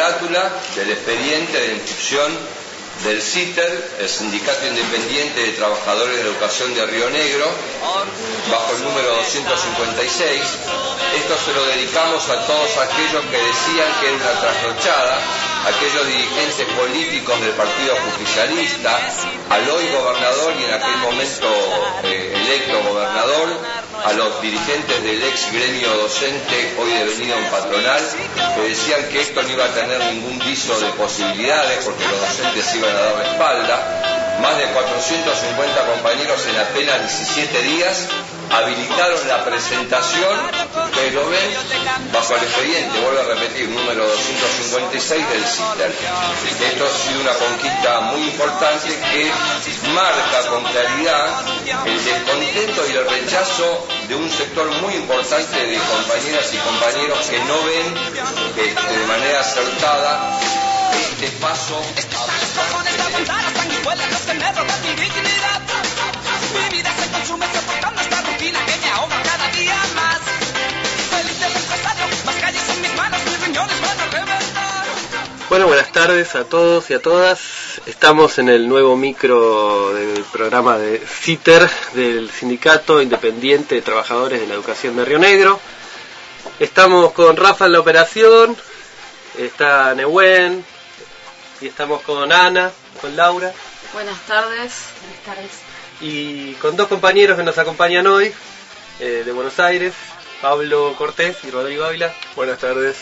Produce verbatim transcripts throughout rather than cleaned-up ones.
carátula del expediente de inscripción del CITER, el Sindicato Independiente de Trabajadores de la Educación de Río Negro, bajo el número doscientos cincuenta y seis. Esto se lo dedicamos a todos aquellos que decían que era una trasnochada, aquellos dirigentes políticos del partido justicialista, al hoy gobernador y en aquel momento eh, electo gobernador, a los dirigentes del ex gremio docente, hoy devenido en patronal, que decían que esto no iba a tener ningún viso de posibilidades porque los docentes iban a dar la espalda. Más de cuatrocientos cincuenta compañeros en apenas diecisiete días habilitaron la presentación, ustedes lo ven, bajo el expediente, vuelvo a repetir, número doscientos cincuenta y seis del CITER. Esto ha sido una conquista muy importante que marca con claridad el descontento y el rechazo de un sector muy importante de compañeras y compañeros que no ven que, que de manera acertada este paso Bueno, buenas tardes a todos y a todas. Estamos en el nuevo micro del programa de CITER, del Sindicato Independiente de Trabajadores de la Educación de Río Negro. Estamos con Rafa en la operación, está Nehuen, y estamos con Ana, con Laura. Buenas tardes. Buenas tardes. Y con dos compañeros que nos acompañan hoy, eh, de Buenos Aires, Pablo Cortés y Rodrigo Ávila. Buenas tardes.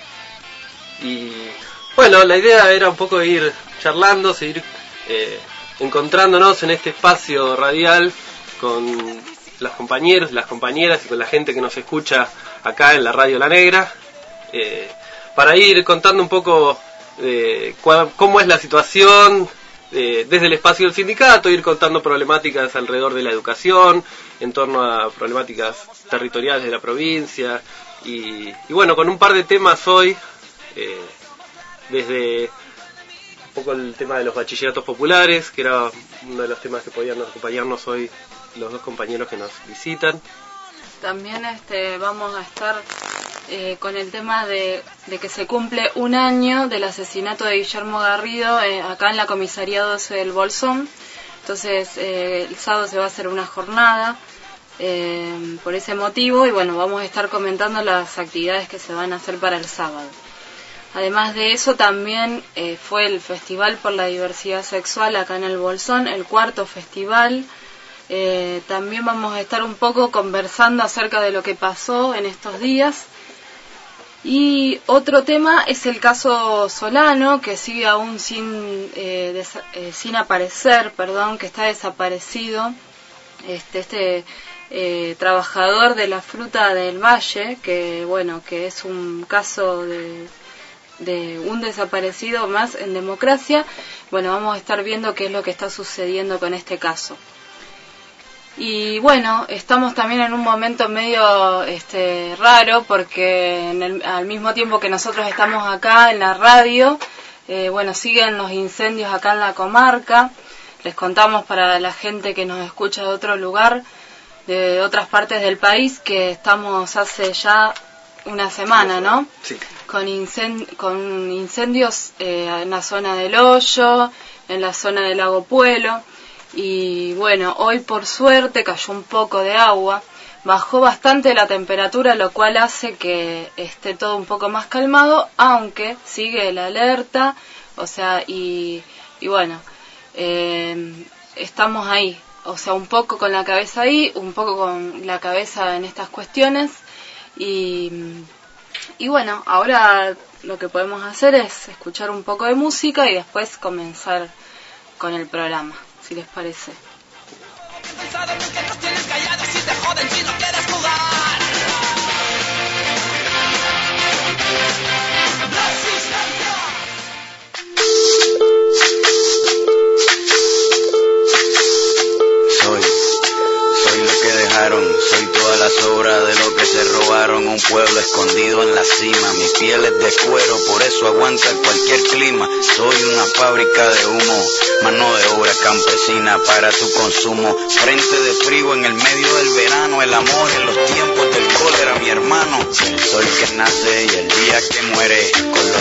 Y bueno, la idea era un poco ir charlando, seguir eh, encontrándonos en este espacio radial con los compañeros, las compañeras y con la gente que nos escucha acá en la Radio La Negra, eh, para ir contando un poco eh, cuál, cómo es la situación eh, desde el espacio del sindicato, ir contando problemáticas alrededor de la educación, en torno a problemáticas territoriales de la provincia, y, y bueno, con un par de temas hoy, eh, desde un poco el tema de los bachilleratos populares, que era uno de los temas que podían acompañarnos hoy los dos compañeros que nos visitan. También este, vamos a estar eh, con el tema de, de que se cumple un año del asesinato de Guillermo Garrido eh, acá en la comisaría doce del Bolsón. Entonces eh, el sábado se va a hacer una jornada eh, por ese motivo, y bueno, vamos a estar comentando las actividades que se van a hacer para el sábado. Además de eso, también eh, fue el Festival por la Diversidad Sexual acá en el Bolsón, el cuarto festival. Eh, también vamos a estar un poco conversando acerca de lo que pasó en estos días. Y otro tema es el caso Solano, que sigue aún sin eh, des- eh, sin aparecer, perdón, que está desaparecido. Este, este eh, trabajador de la fruta del Valle, que bueno, que es un caso de de un desaparecido más en democracia. Bueno, vamos a estar viendo qué es lo que está sucediendo con este caso. Y bueno, estamos también en un momento medio este, raro, porque en el, al mismo tiempo que nosotros estamos acá en la radio, eh, bueno, siguen los incendios acá en la comarca. Les contamos para la gente que nos escucha de otro lugar, de otras partes del país, que estamos hace ya una semana, ¿no? Sí. Con, incend- con incendios eh, en la zona del Hoyo, en la zona del Lago Puelo. Y bueno, hoy por suerte cayó un poco de agua, bajó bastante la temperatura, lo cual hace que esté todo un poco más calmado, aunque sigue la alerta, o sea, y, y bueno, eh, estamos ahí, o sea, un poco con la cabeza ahí, un poco con la cabeza en estas cuestiones. Y, y bueno, ahora lo que podemos hacer es escuchar un poco de música y después comenzar con el programa, si les parece. Soy, soy lo que dejaron, soy toda la sobra de lo que se robaron, un pueblo escondido en la cima, mi piel es de cuero, por eso aguanta cualquier clima, soy una fábrica de humo, mano de obra campesina para tu consumo, frente de frío en el medio del verano, el amor en los tiempos del cólera, mi hermano, el sol que nace y el día que muere, con los mejores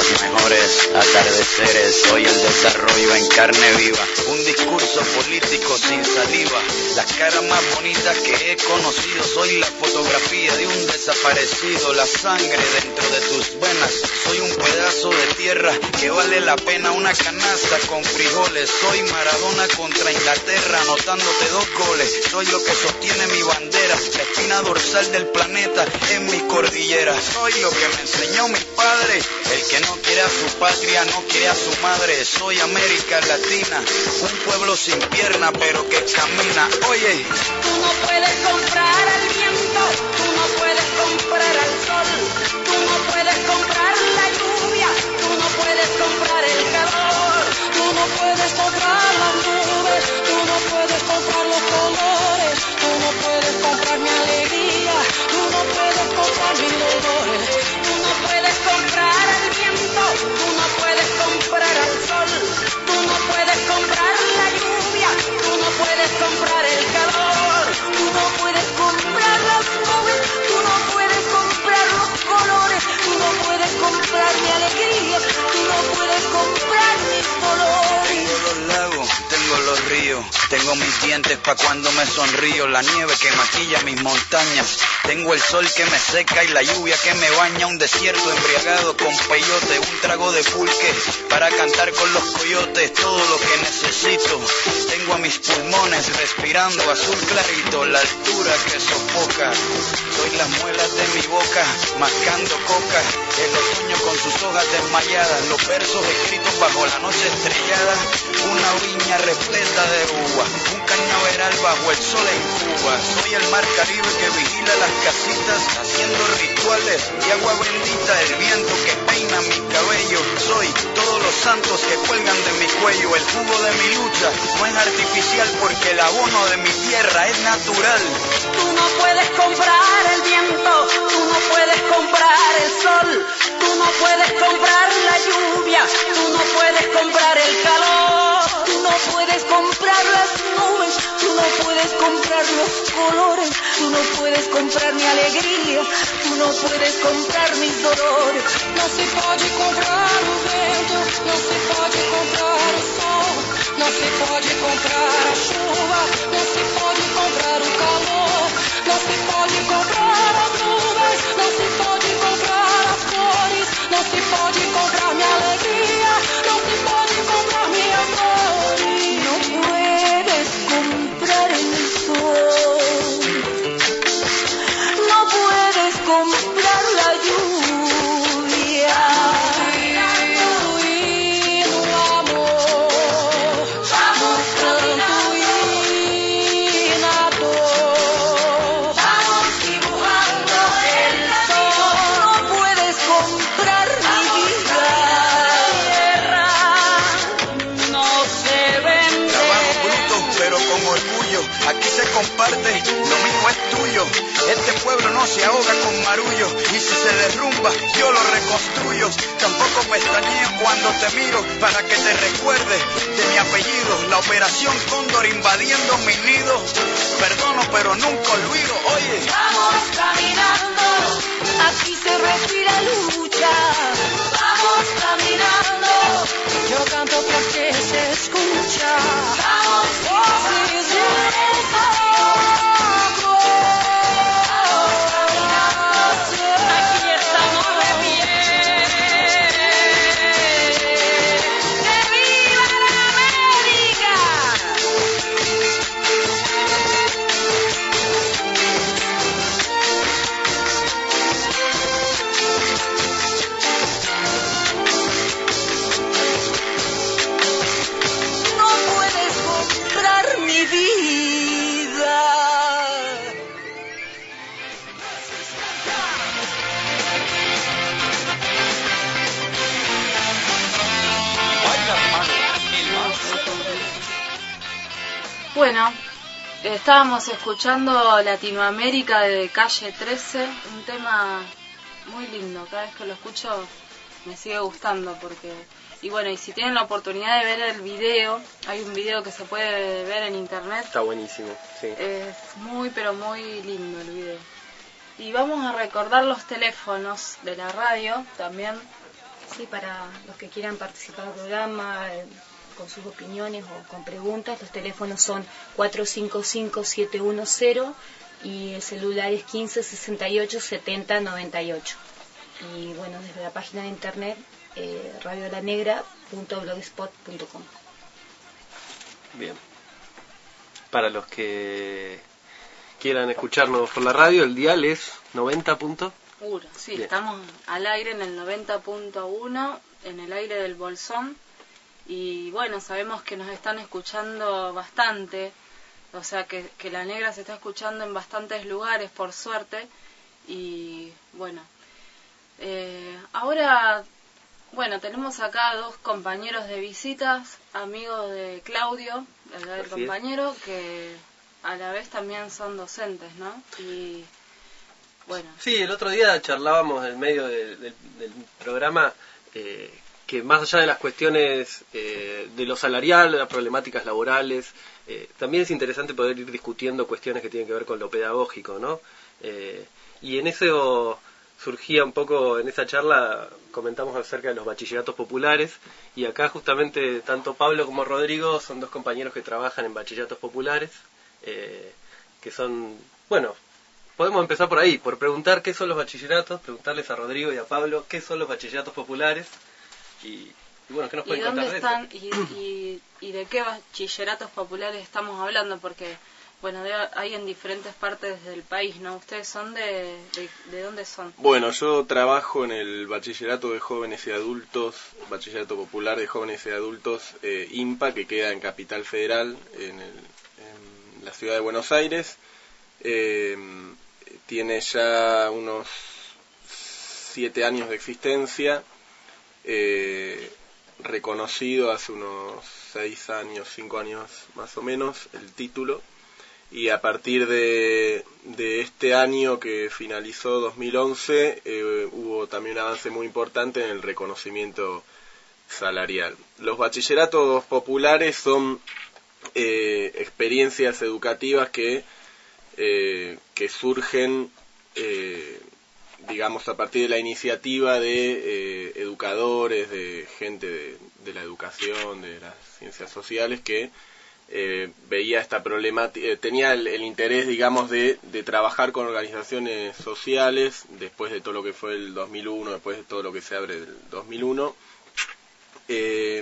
señores, atardeceres, soy el desarrollo en carne viva, un discurso político sin saliva, la cara más bonita que he conocido, soy la fotografía de un desaparecido, la sangre dentro de tus venas, soy un pedazo de tierra que vale la pena una canasta con frijoles, soy Maradona contra Inglaterra, anotándote dos goles, soy lo que sostiene mi bandera, la espina dorsal del planeta en mi cordillera, soy lo que me enseñó mi padre, el que no quiere a su patria, no quiere a su madre, soy América Latina, un pueblo sin pierna pero que camina, oye. Tú no puedes comprar al viento, tú no puedes comprar al sol, tú no puedes comprar la lluvia, tú no puedes comprar el calor, tú no puedes comprar las nubes, tú no puedes comprar los colores, tú no puedes comprar mi alegría, tú no puedes comprar mis dolores, tú no puedes comprar al viento, tú no puedes comprar al sol, tú no puedes comprar la lluvia, tú no puedes comprar el calor, tú no puedes comprar las nubes, tú no puedes comprar los colores, tú no puedes comprar mi alegría, tú no puedes comprar mis dolores. Tengo los lagos, tengo los ríos, tengo mis dientes pa' cuando me sonrío, la nieve que maquilla mis montañas, tengo el sol que me seca y la lluvia que me baña, un desierto embriagado con peyote, un trago de pulque para cantar con los coyotes, todo lo que necesito, tengo a mis pulmones respirando azul clarito, la altura que sofoca, soy las muelas de mi boca, mascando coca, el otoño con sus hojas desmayadas, los versos escritos bajo la noche estrellada, una viña repleta de uva, un cañaveral bajo el sol en Cuba, soy el mar Caribe que vigila las casitas, haciendo rituales y agua bendita, el viento que peina mi cabello, soy todos los santos que cuelgan de mi cuello, el jugo de mi lucha no es artificial porque el abono de mi tierra es natural. Tú no puedes comprar el viento, tú no puedes comprar el sol, tú no puedes comprar la lluvia, tú no puedes comprar el calor, tú no puedes comprar las nubes, tú no puedes comprar los colores, tú no puedes comprar mi alegría, tú no puedes comprar mis dolores. No se pode comprar o vento, não se pode comprar o sol, não se pode comprar a chuva, não se pode comprar o calor, não se pode comprar as nuvens, não se pode comprar as cores, não se pode comprar minha alegria, não se pode comprar minhas dores. No puedes comprar el sol, no puedes comprar la lluvia. Aquí se comparte, lo mismo es tuyo. Este pueblo no se ahoga con marullo, y si se derrumba, yo lo reconstruyo. Tampoco pestañeo cuando te miro, para que te recuerde de mi apellido. La operación Cóndor invadiendo mi nido. Perdono, pero nunca olvido, oye. Vamos caminando, aquí se respira lucha. Vamos caminando, yo canto porque se escucha. Vamos, sí, sí, aquí estamos de pie. ¡Que viva la América! No puedes comprar mi vida. Bueno, estábamos escuchando Latinoamérica de Calle trece, un tema muy lindo, cada vez que lo escucho me sigue gustando porque... Y bueno, y si tienen la oportunidad de ver el video, hay un video que se puede ver en internet. Está buenísimo, sí. Es muy, pero muy lindo el video. Y vamos a recordar los teléfonos de la radio también, Sí, para los que quieran participar del programa, eh, con sus opiniones o con preguntas, los teléfonos son cuatro cinco cinco, siete uno cero y el celular es quince sesenta y ocho setenta noventa y ocho. Y bueno, desde la página de internet eh, radio la negra punto blogspot punto com. Bien. Para los que quieran escucharnos por la radio, el dial es noventa. Uno, sí, Bien. Estamos al aire en el noventa punto uno, en el aire del Bolsón. Y bueno, sabemos que nos están escuchando bastante, o sea que, que La Negra se está escuchando en bastantes lugares, por suerte. Y bueno, eh, ahora, bueno, tenemos acá dos compañeros de visitas, amigos de Claudio, el, el compañero, que a la vez también son docentes, ¿no? Y bueno. Sí, el otro día charlábamos en medio de, de, del programa eh, que más allá de las cuestiones eh, de lo salarial, de las problemáticas laborales, eh, también es interesante poder ir discutiendo cuestiones que tienen que ver con lo pedagógico, ¿no? Eh, y en eso surgía un poco, en esa charla comentamos acerca de los bachilleratos populares, y acá justamente tanto Pablo como Rodrigo son dos compañeros que trabajan en bachilleratos populares, eh, que son, bueno, podemos empezar por ahí, por preguntar qué son los bachilleratos, preguntarles a Rodrigo y a Pablo qué son los bachilleratos populares. Y, y bueno, ¿qué nos pueden ¿Y dónde contar están de y, y, y de qué bachilleratos populares estamos hablando? Porque, bueno, de, hay en diferentes partes del país, ¿no? ¿Ustedes son de, de, de dónde son? Bueno, yo trabajo en el Bachillerato de Jóvenes y Adultos, Bachillerato Popular de Jóvenes y Adultos, eh, IMPA, que queda en Capital Federal, en, el, en la ciudad de Buenos Aires. Eh, tiene ya unos siete años de existencia. Eh, reconocido hace unos seis años, cinco años más o menos, el título, y a partir de, de este año que finalizó dos mil once eh, hubo también un avance muy importante en el reconocimiento salarial. Los bachilleratos populares son eh, experiencias educativas que, eh, que surgen eh, digamos, a partir de la iniciativa de eh, educadores, de gente de, de la educación, de las ciencias sociales, que eh, veía esta problemática, eh, tenía el, el interés, digamos, de, de trabajar con organizaciones sociales, después de todo lo que fue el dos mil uno, después de todo lo que se abre del dos mil uno, eh,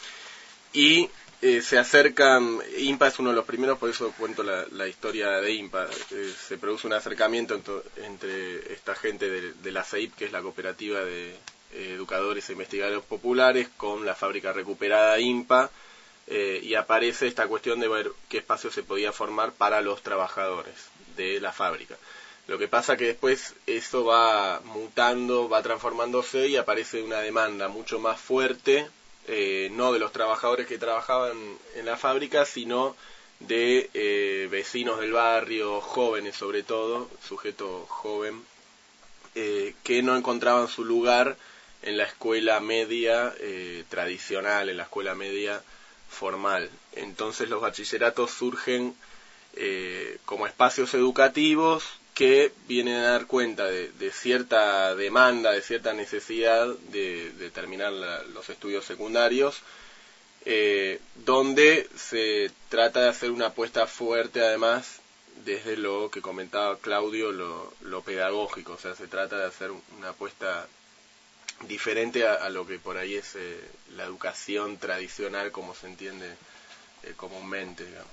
y Eh, se acercan, IMPA es uno de los primeros, por eso cuento la, la historia de IMPA. Eh, se produce un acercamiento ento, entre esta gente de, de la C E I P, que es la cooperativa de eh, educadores e investigadores populares, con la fábrica recuperada IMPA, eh, y aparece esta cuestión de ver qué espacio se podía formar para los trabajadores de la fábrica. Lo que pasa que después eso va mutando, va transformándose y aparece una demanda mucho más fuerte, Eh, no de los trabajadores que trabajaban en la fábrica, sino de eh, vecinos del barrio, jóvenes sobre todo, sujeto joven, eh, que no encontraban su lugar en la escuela media eh, tradicional, en la escuela media formal. Entonces los bachilleratos surgen eh, como espacios educativos que vienen a dar cuenta de, de cierta demanda, de cierta necesidad de, de terminar la, los estudios secundarios, eh, donde se trata de hacer una apuesta fuerte, además, desde lo que comentaba Claudio, lo, lo pedagógico. O sea, se trata de hacer una apuesta diferente a, a lo que por ahí es eh, la educación tradicional, como se entiende eh, comúnmente, digamos.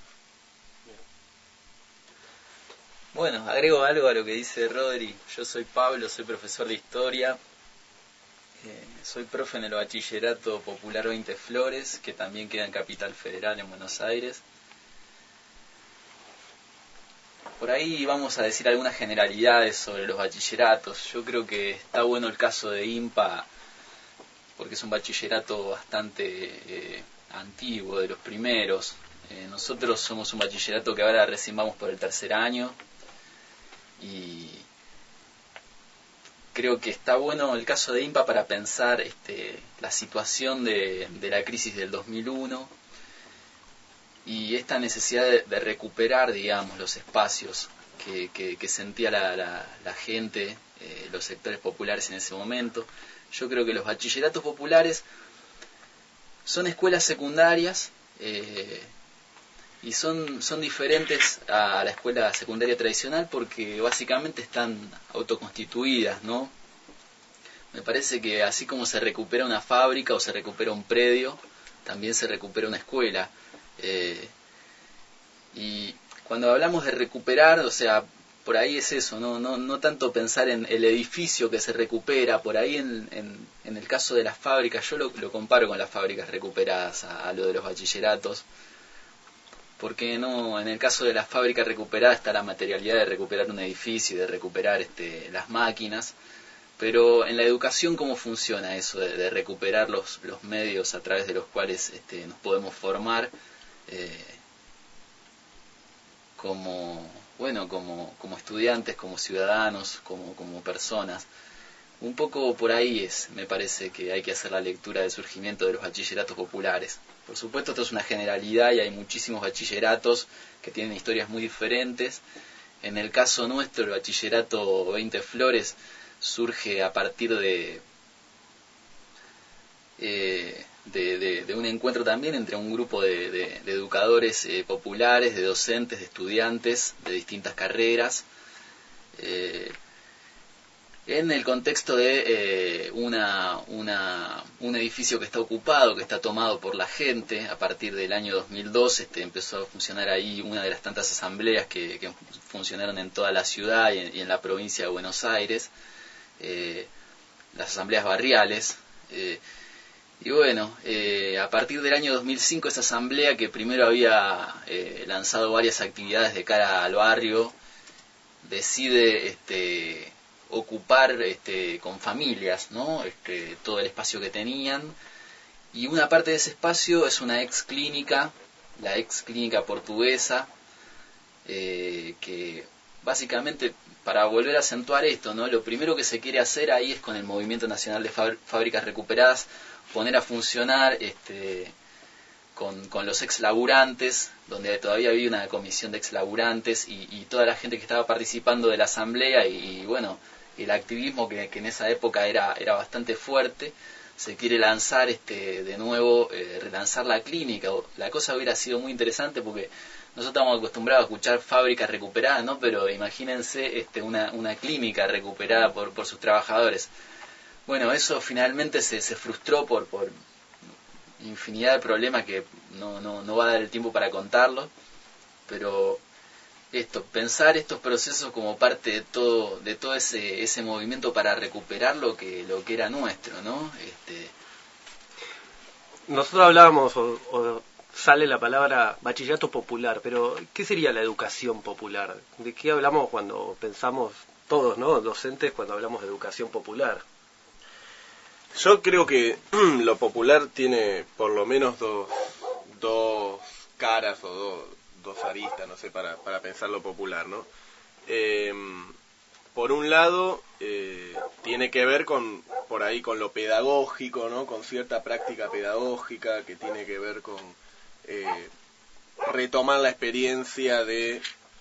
Bueno, agrego algo a lo que dice Rodri. Yo soy Pablo, soy profesor de historia. Eh, soy profe en el Bachillerato Popular veinte Flores, que también queda en Capital Federal, en Buenos Aires. Por ahí vamos a decir algunas generalidades sobre los bachilleratos. Yo creo que está bueno el caso de IMPA, porque es un bachillerato bastante eh, antiguo, de los primeros. Eh, nosotros somos un bachillerato que ahora recién vamos por el tercer año. Y creo que está bueno el caso de IMPA para pensar este, la situación de, de la crisis del dos mil uno y esta necesidad de, de recuperar, digamos, los espacios que, que, que sentía la, la, la gente, eh, los sectores populares en ese momento. Yo creo que los bachilleratos populares son escuelas secundarias eh, y son, son diferentes a la escuela secundaria tradicional porque básicamente están autoconstituidas, ¿no? Me parece que así como se recupera una fábrica o se recupera un predio, también se recupera una escuela. Eh, y cuando hablamos de recuperar, o sea, por ahí es eso, no, no, no tanto pensar en el edificio que se recupera, por ahí en, en, en el caso de las fábricas, yo lo, lo comparo con las fábricas recuperadas a, a lo de los bachilleratos, porque no, en el caso de las fábricas recuperadas está la materialidad de recuperar un edificio y de recuperar este, las máquinas, pero en la educación, ¿cómo funciona eso de, de recuperar los, los medios a través de los cuales este, nos podemos formar eh, como, bueno, como, como estudiantes, como ciudadanos, como, como personas? Un poco por ahí es, me parece que hay que hacer la lectura del surgimiento de los bachilleratos populares. Por supuesto, esto es una generalidad y hay muchísimos bachilleratos que tienen historias muy diferentes. En el caso nuestro, el bachillerato veinte Flores surge a partir de, eh, de, de, de un encuentro también entre un grupo de, de, de educadores eh, populares, de docentes, de estudiantes de distintas carreras, eh, en el contexto de eh, una, una, un edificio que está ocupado, que está tomado por la gente. A partir del año dos mil dos este, empezó a funcionar ahí una de las tantas asambleas que, que funcionaron en toda la ciudad y en, y en la provincia de Buenos Aires. Eh, las asambleas barriales eh, y bueno, eh, a partir del año dos mil cinco esa asamblea, que primero había eh, lanzado varias actividades de cara al barrio, decide este, ocupar este, con familias, ¿no? este, todo el espacio que tenían, y una parte de ese espacio es una ex clínica, la ex clínica portuguesa, eh, que básicamente, para volver a acentuar esto, ¿no? Lo primero que se quiere hacer ahí es, con el Movimiento Nacional de Fábricas Recuperadas, poner a funcionar este, con, con los ex laburantes, donde todavía había una comisión de ex laburantes y, y toda la gente que estaba participando de la asamblea y, y bueno, el activismo que, que en esa época era, era bastante fuerte. Se quiere lanzar este, de nuevo, eh, relanzar la clínica. La cosa hubiera sido muy interesante porque nosotros estamos acostumbrados a escuchar fábricas recuperadas, ¿no? Pero imagínense este, una, una clínica recuperada por, por sus trabajadores. Bueno, eso finalmente se, se frustró por, por infinidad de problemas que no, no, no va a dar el tiempo para contarlo, pero esto, pensar estos procesos como parte de todo, de todo ese, ese movimiento para recuperar lo que, lo que era nuestro, ¿no? Este... Nosotros hablábamos, o, o sale la palabra bachillerato popular, pero ¿qué sería la educación popular? ¿De qué hablamos cuando pensamos todos, ¿no? Docentes, cuando hablamos de educación popular? Yo creo que lo popular tiene por lo menos dos, dos caras o dos, dos aristas, no sé, para, para pensar lo popular, ¿no? Eh, por un lado, eh, tiene que ver con, por ahí, con lo pedagógico, ¿no? Con cierta práctica pedagógica que tiene que ver con eh, retomar la experiencia de,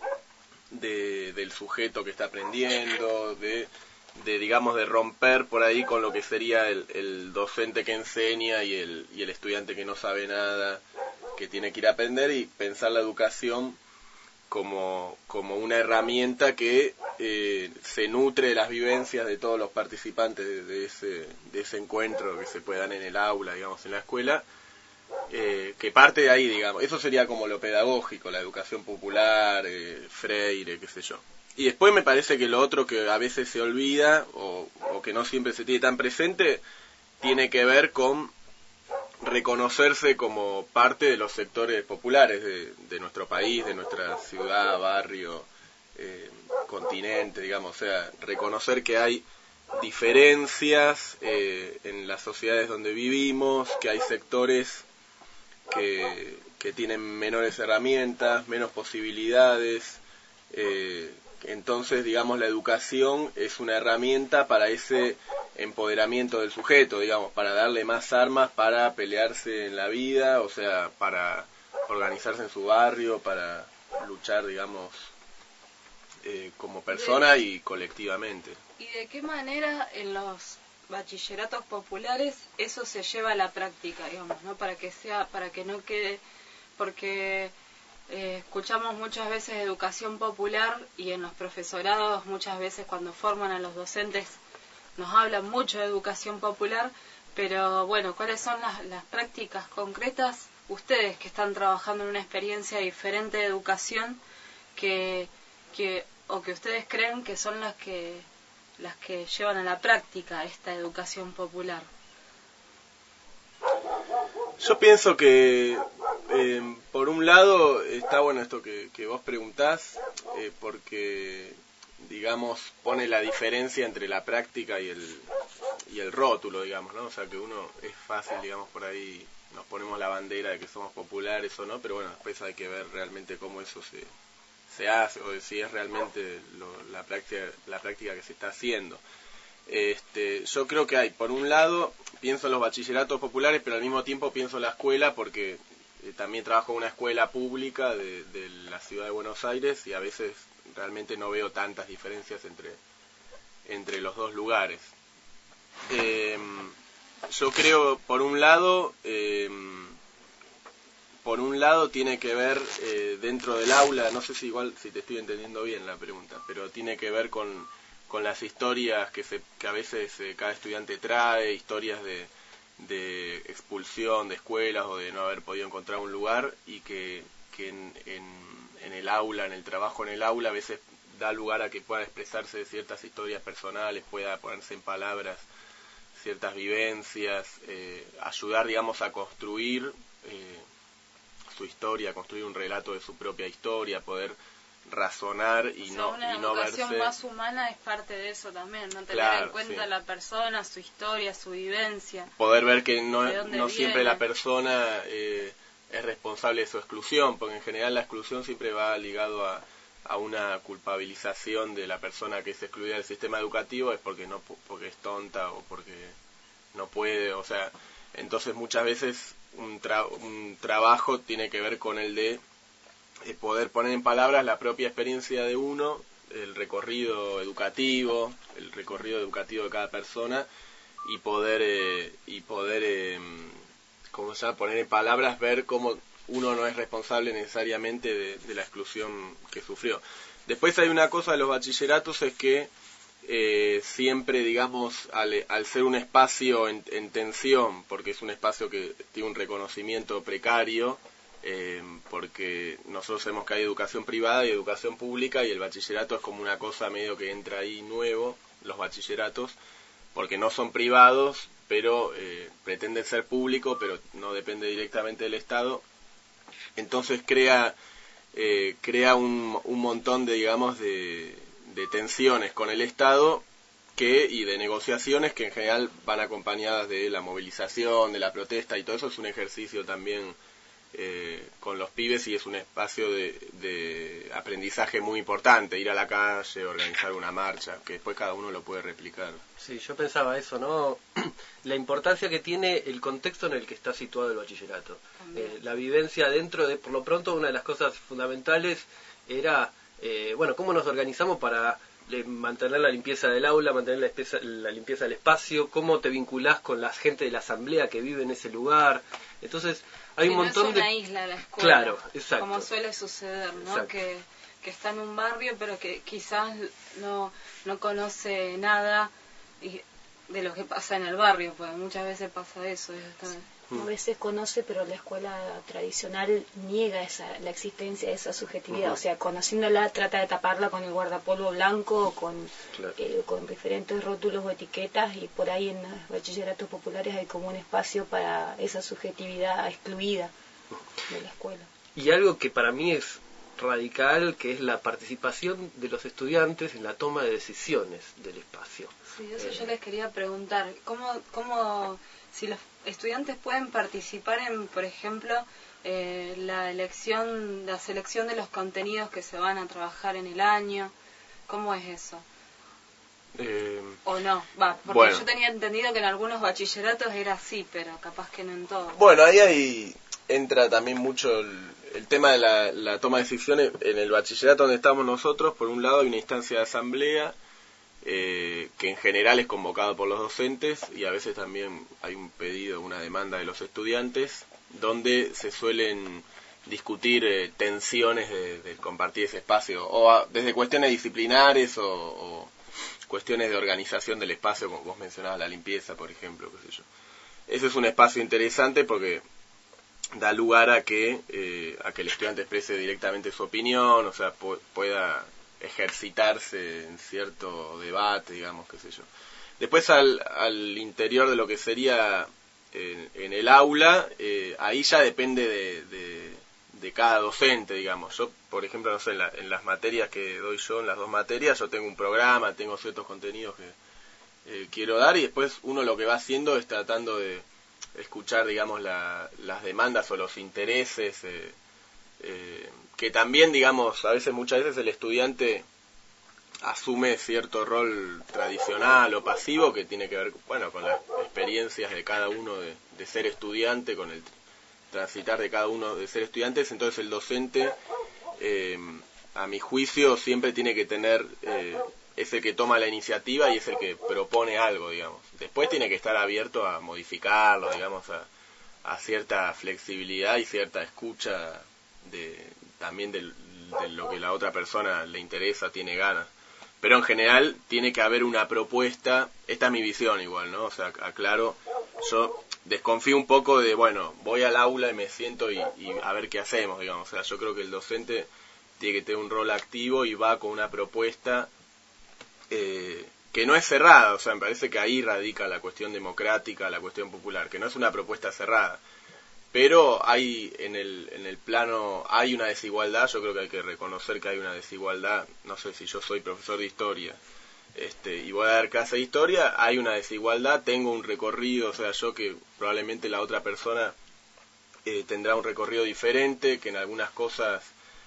de del sujeto que está aprendiendo, de... de digamos de romper por ahí con lo que sería el, el docente que enseña y el, y el estudiante que no sabe nada, que tiene que ir a aprender, y pensar la educación como, como una herramienta que eh, se nutre de las vivencias de todos los participantes de, de, ese, de ese encuentro que se puede dar en el aula, digamos, en la escuela, eh, que parte de ahí, digamos. Eso sería como lo pedagógico, la educación popular, eh, Freire, qué sé yo. Y después me parece que lo otro que a veces se olvida o, o que no siempre se tiene tan presente tiene que ver con reconocerse como parte de los sectores populares de, de nuestro país, de nuestra ciudad, barrio, eh, continente, digamos. O sea, reconocer que hay diferencias eh, en las sociedades donde vivimos, que hay sectores que, que tienen menores herramientas, menos posibilidades. Eh, Entonces, digamos, la educación es una herramienta para ese empoderamiento del sujeto, digamos, para darle más armas para pelearse en la vida, o sea, para organizarse en su barrio, para luchar, digamos, eh, como persona y colectivamente. ¿Y de qué manera en los bachilleratos populares eso se lleva a la práctica, digamos, ¿no? Para que sea, para que no quede, porque eh, escuchamos muchas veces educación popular y en los profesorados muchas veces cuando forman a los docentes nos hablan mucho de educación popular, pero bueno, ¿cuáles son las, las prácticas concretas? Ustedes que están trabajando en una experiencia diferente de educación que, que o que ustedes creen que son las que las que llevan a la práctica esta educación popular. Yo pienso que eh, por un lado está bueno esto que, que vos preguntás, eh, porque digamos pone la diferencia entre la práctica y el y el rótulo, digamos, ¿no? O sea que uno es fácil, digamos, por ahí nos ponemos la bandera de que somos populares o no, pero bueno, después hay que ver realmente cómo eso se se hace o si es realmente lo, la práctica la práctica que se está haciendo. Este, yo creo que hay, por un lado, pienso en los bachilleratos populares, pero al mismo tiempo pienso en la escuela porque eh, también trabajo en una escuela pública de, de la ciudad de Buenos Aires y a veces realmente no veo tantas diferencias entre entre los dos lugares. Eh, yo creo, por un lado, eh, por un lado tiene que ver eh, dentro del aula, no sé si igual si te estoy entendiendo bien la pregunta, pero tiene que ver con, con las historias que, se, que a veces eh, cada estudiante trae, historias de, de expulsión de escuelas o de no haber podido encontrar un lugar y que, que en, en, en el aula, en el trabajo en el aula, a veces da lugar a que pueda expresarse ciertas historias personales, pueda ponerse en palabras ciertas vivencias, eh, ayudar, digamos, a construir eh, su historia, construir un relato de su propia historia, poder razonar y o sea, no una y no educación verse... más humana es parte de eso también, no tener Claro, en cuenta sí. la persona, su historia, su vivencia. Poder ver que no, ¿De dónde no viene? siempre la persona eh, es responsable de su exclusión, porque en general la exclusión siempre va ligado a, a una culpabilización de la persona que es excluida del sistema educativo, es porque no porque es tonta o porque no puede, o sea, entonces muchas veces un, tra un trabajo tiene que ver con el de eh, poder poner en palabras la propia experiencia de uno, el recorrido educativo, el recorrido educativo de cada persona y poder eh, y poder eh, ¿cómo se llama? Poner en palabras, ver cómo uno no es responsable necesariamente de, de la exclusión que sufrió. Después hay una cosa de los bachilleratos, es que eh, siempre, digamos, al, al ser un espacio en, en tensión, porque es un espacio que tiene un reconocimiento precario, eh, porque nosotros sabemos que hay educación privada y educación pública, y el bachillerato es como una cosa medio que entra ahí nuevo, los bachilleratos, porque no son privados, pero eh, pretenden ser público, pero no depende directamente del Estado. Entonces crea eh, crea un, un montón de, digamos, de, de tensiones con el Estado que y de negociaciones que en general van acompañadas de la movilización, de la protesta, y todo eso es un ejercicio también eh, con los pibes, y es un espacio de, de aprendizaje muy importante, ir a la calle, organizar una marcha, que después cada uno lo puede replicar. Sí, yo pensaba eso, ¿no? La importancia que tiene el contexto en el que está situado el bachillerato. Eh, la vivencia dentro de, por lo pronto, una de las cosas fundamentales era, eh, bueno, cómo nos organizamos para eh, mantener la limpieza del aula, mantener la, espesa, la limpieza del espacio, cómo te vinculás con la gente de la asamblea que vive en ese lugar. Entonces, hay que un montón no es una de... isla la escuela, claro, exacto. como suele suceder, ¿no? Exacto. Que, que está en un barrio, pero que quizás no, no conoce nada y de lo que pasa en el barrio, pues muchas veces pasa eso. Está... A veces conoce, pero la escuela tradicional niega esa, la existencia de esa subjetividad. Uh-huh. O sea, conociéndola trata de taparla con el guardapolvo blanco o con, claro. eh, con diferentes rótulos o etiquetas, y por ahí en los bachilleratos populares hay como un espacio para esa subjetividad excluida de la escuela. Y algo que para mí es radical, que es la participación de los estudiantes en la toma de decisiones del espacio. Sí, eso eh. yo les quería preguntar, ¿cómo, cómo si los estudiantes pueden participar en, por ejemplo, eh, la elección, la selección de los contenidos que se van a trabajar en el año? ¿Cómo es eso? Eh, ¿O no? Va, porque bueno. Yo tenía entendido que en algunos bachilleratos era así, pero capaz que no en todos. Bueno, ahí hay, entra también mucho el, el tema de la, la toma de decisiones. En el bachillerato donde estamos nosotros, por un lado hay una instancia de asamblea, eh, que en general es convocado por los docentes y a veces también hay un pedido, una demanda de los estudiantes, donde se suelen discutir eh, tensiones de, de compartir ese espacio, o a, desde cuestiones disciplinares o, o cuestiones de organización del espacio, como vos mencionabas, la limpieza, por ejemplo, qué sé yo. Ese es un espacio interesante porque da lugar a que eh, a que el estudiante exprese directamente su opinión, o sea, pu- pueda ejercitarse en cierto debate, digamos, qué sé yo. Después al, al interior de lo que sería en, en el aula, eh, ahí ya depende de, de, de cada docente, digamos. Yo, por ejemplo, no sé, en, la, en las materias que doy yo, en las dos materias, yo tengo un programa, tengo ciertos contenidos que eh, quiero dar, y después uno lo que va haciendo es tratando de escuchar, digamos, la, las demandas o los intereses, eh, eh, que también, digamos, a veces, muchas veces el estudiante asume cierto rol tradicional o pasivo que tiene que ver, bueno, con las experiencias de cada uno de, de ser estudiante, con el transitar de cada uno de ser estudiantes. Entonces el docente, eh, a mi juicio, siempre tiene que tener, eh, es el que toma la iniciativa y es el que propone algo, digamos. Después tiene que estar abierto a modificarlo, digamos, a, a cierta flexibilidad y cierta escucha de también de, de lo que la otra persona le interesa, tiene ganas. Pero en general tiene que haber una propuesta. Esta es mi visión igual, ¿no? O sea, aclaro, yo desconfío un poco de, bueno, voy al aula y me siento y, y a ver qué hacemos, digamos. O sea, yo creo que el docente tiene que tener un rol activo y va con una propuesta eh, que no es cerrada. O sea, me parece que ahí radica la cuestión democrática, la cuestión popular, que no es una propuesta cerrada. Pero hay en el en el plano, hay una desigualdad. Yo creo que hay que reconocer que hay una desigualdad. No sé, si yo soy profesor de historia este y voy a dar clase de historia, hay una desigualdad, tengo un recorrido, o sea, yo que probablemente la otra persona eh, tendrá un recorrido diferente, que en algunas cosas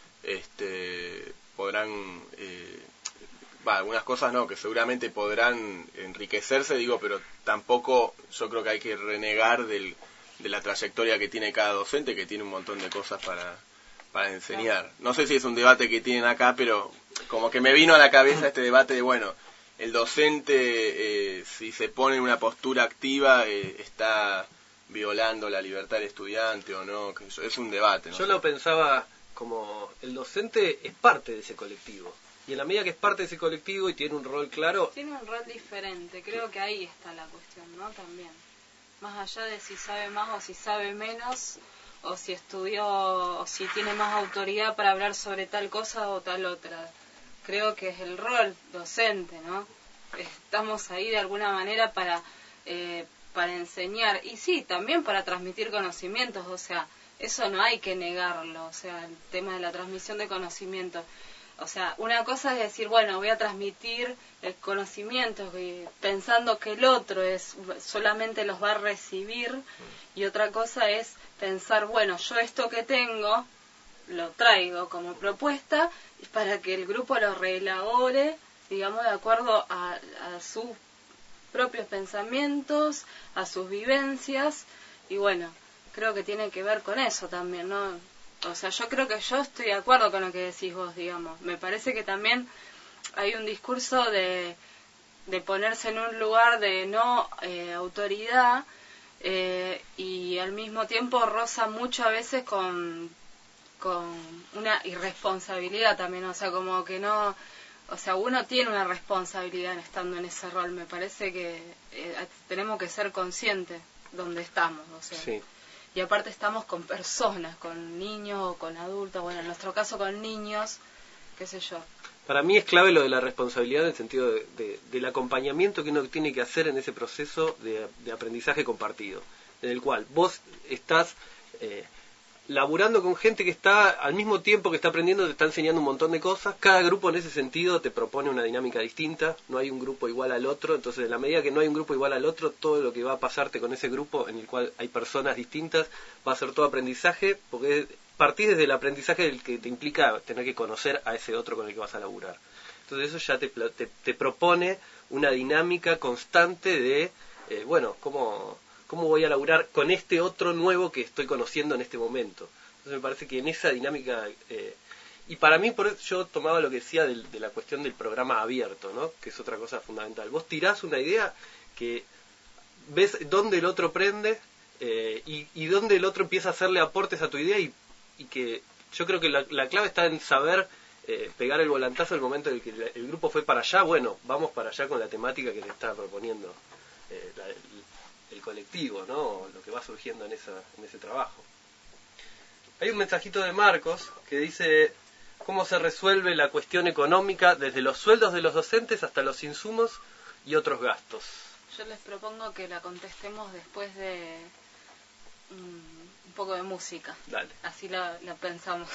este podrán, eh, bah, algunas cosas no, que seguramente podrán enriquecerse, digo, pero tampoco yo creo que hay que renegar del de la trayectoria que tiene cada docente, que tiene un montón de cosas para, para enseñar. No sé si es un debate que tienen acá, pero como que me vino a la cabeza este debate de, bueno, el docente, eh, si se pone en una postura activa, eh, está violando la libertad del estudiante o no, que eso es un debate, ¿no? Yo lo pensaba como el docente es parte de ese colectivo. Y en la medida que es parte de ese colectivo y tiene un rol claro... Tiene un rol diferente, creo que ahí está la cuestión, ¿no? También. Más allá de si sabe más o si sabe menos, o si estudió, o si tiene más autoridad para hablar sobre tal cosa o tal otra. Creo que es el rol docente, ¿no? Estamos ahí de alguna manera para, eh, para enseñar, y sí, también para transmitir conocimientos, o sea, eso no hay que negarlo, o sea, el tema de la transmisión de conocimientos. O sea, una cosa es decir, bueno, voy a transmitir el conocimiento pensando que el otro es solamente los va a recibir, y otra cosa es pensar, bueno, yo esto que tengo lo traigo como propuesta para que el grupo lo reelabore, digamos, de acuerdo a, a sus propios pensamientos, a sus vivencias, y bueno, creo que tiene que ver con eso también, ¿no? O sea, yo creo que yo estoy de acuerdo con lo que decís vos, digamos. Me parece que también hay un discurso de, de ponerse en un lugar de no eh, autoridad eh, y al mismo tiempo roza mucho a veces con, con una irresponsabilidad también. O sea, como que no... O sea, uno tiene una responsabilidad en estando en ese rol. Me parece que eh, tenemos que ser conscientes donde estamos, o sea... Sí. Y aparte estamos con personas, con niños o con adultos, bueno, en nuestro caso con niños, qué sé yo. Para mí es clave lo de la responsabilidad en el sentido de, de, del acompañamiento que uno tiene que hacer en ese proceso de, de aprendizaje compartido, en el cual vos estás eh, laburando con gente que está al mismo tiempo que está aprendiendo, te está enseñando un montón de cosas. Cada grupo en ese sentido te propone una dinámica distinta, no hay un grupo igual al otro, entonces en la medida que no hay un grupo igual al otro, todo lo que va a pasarte con ese grupo en el cual hay personas distintas va a ser todo aprendizaje, porque partís desde el aprendizaje del que te implica tener que conocer a ese otro con el que vas a laburar. Entonces eso ya te, te, te propone una dinámica constante de, eh, bueno, cómo... ¿Cómo voy a laburar con este otro nuevo que estoy conociendo en este momento? Entonces me parece que en esa dinámica eh, y para mí, por eso yo tomaba lo que decía de, de la cuestión del programa abierto, ¿no? Que es otra cosa fundamental. Vos tirás una idea que ves dónde el otro prende eh, y, y dónde el otro empieza a hacerle aportes a tu idea y, y que yo creo que la, la clave está en saber eh, pegar el volantazo el momento en el que el, el grupo fue para allá. Bueno, vamos para allá con la temática que te está proponiendo eh, la, el, el colectivo, ¿no? Lo que va surgiendo en, esa, en ese trabajo. Hay un mensajito de Marcos que dice: ¿cómo se resuelve la cuestión económica desde los sueldos de los docentes hasta los insumos y otros gastos? Yo les propongo que la contestemos después de um, un poco de música. Dale. Así la, la pensamos.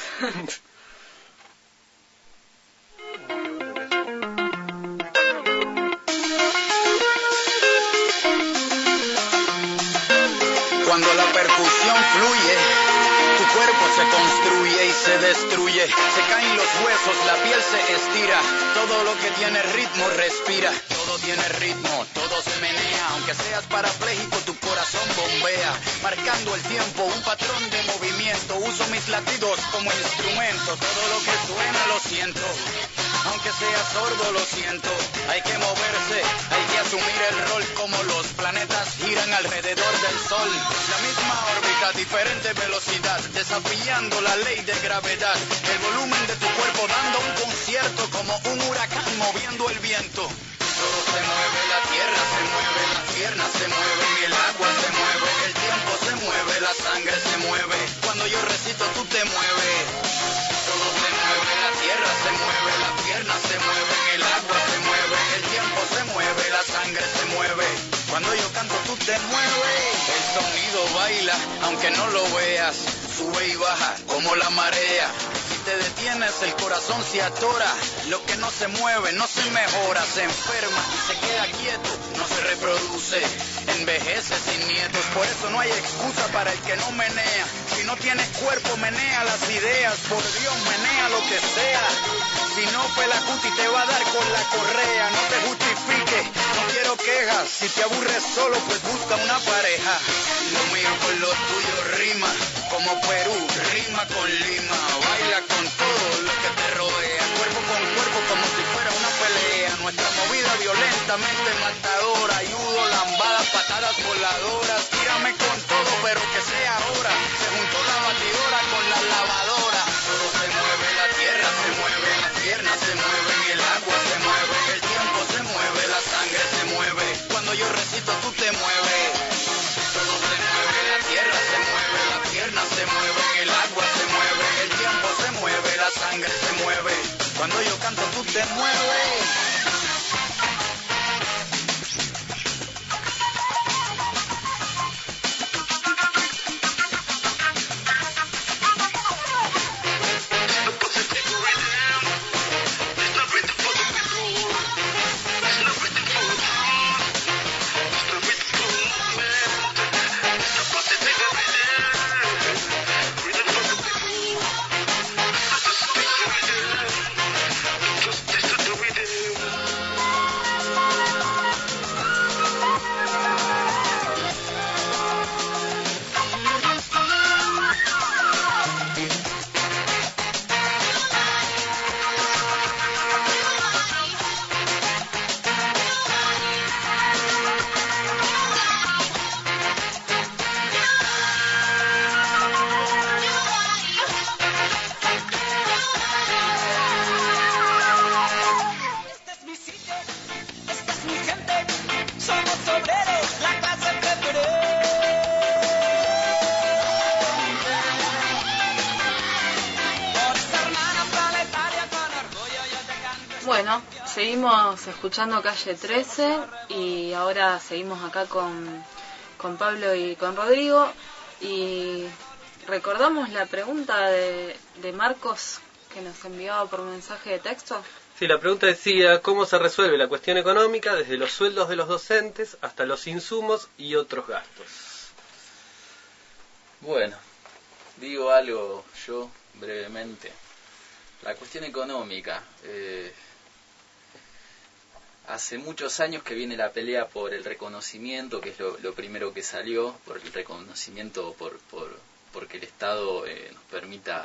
Cuando la percusión fluye, tu cuerpo se construye y se destruye. Se caen los huesos, la piel se estira. Todo lo que tiene ritmo respira. Todo tiene ritmo, todo se menea. Aunque seas parapléjico, tu corazón bombea. Marcando el tiempo, un patrón de movimiento. Uso mis latidos como instrumento. Todo lo que suena lo siento. Aunque sea sordo, lo siento. Hay que moverse, hay que asumir el rol. Como los planetas giran alrededor del sol. La misma órbita, diferente velocidad, desafiando la ley de gravedad. El volumen de tu cuerpo dando un concierto, como un huracán moviendo el viento. Todo se mueve, la tierra se mueve, las piernas se mueven, el agua se mueve, el tiempo se mueve, la sangre se mueve. Cuando yo recito, tú te mueves. Todo se mueve, la tierra se mueve, las piernas se mueven, el agua se mueve, el tiempo se mueve, la sangre se mueve. Cuando yo canto, tú te mueves. El sonido baila, aunque no lo veas. Sube y baja como la marea. Si te detienes, el corazón se atora. Lo que no se mueve no se mejora. Se enferma y se queda quieto. No se reproduce, envejece sin nietos. Por eso no hay excusa para el que no menea. Si no tienes cuerpo, menea las ideas. Por Dios, menea lo que sea. Si no, Felacuti te va a dar con la correa. No te justifiques, no quiero quejas. Si te aburres solo, pues busca una pareja. Lo mío con lo tuyo rima. Como Perú, rima con Lima. Baila con todo lo que te rodea. Cuerpo con cuerpo como si fuera una pelea. Nuestra movida violentamente matadora. Ayudo, lambadas, patadas voladoras. Tírame con todo, pero que sea ahora. Se juntó la batidora con la lavadora. Todo se mueve, la tierra se mueve, las piernas se mueven, el agua se mueve, el tiempo se mueve, la sangre se mueve. Cuando yo recito, tú te mueves. Todo se mueve, la tierra se mueve, las piernas se mueven, el agua se mueve, el tiempo se mueve, la sangre se mueve. Cuando yo canto, tú te mueves. Bueno, seguimos escuchando Calle trece y ahora seguimos acá con, con Pablo y con Rodrigo y recordamos la pregunta de, de Marcos que nos enviaba por mensaje de texto. Sí, la pregunta decía: ¿cómo se resuelve la cuestión económica desde los sueldos de los docentes hasta los insumos y otros gastos? Bueno, digo algo yo brevemente. La cuestión económica. Eh, hace muchos años que viene la pelea por el reconocimiento, que es lo, lo primero que salió, por el reconocimiento, por, por porque el Estado eh, nos permita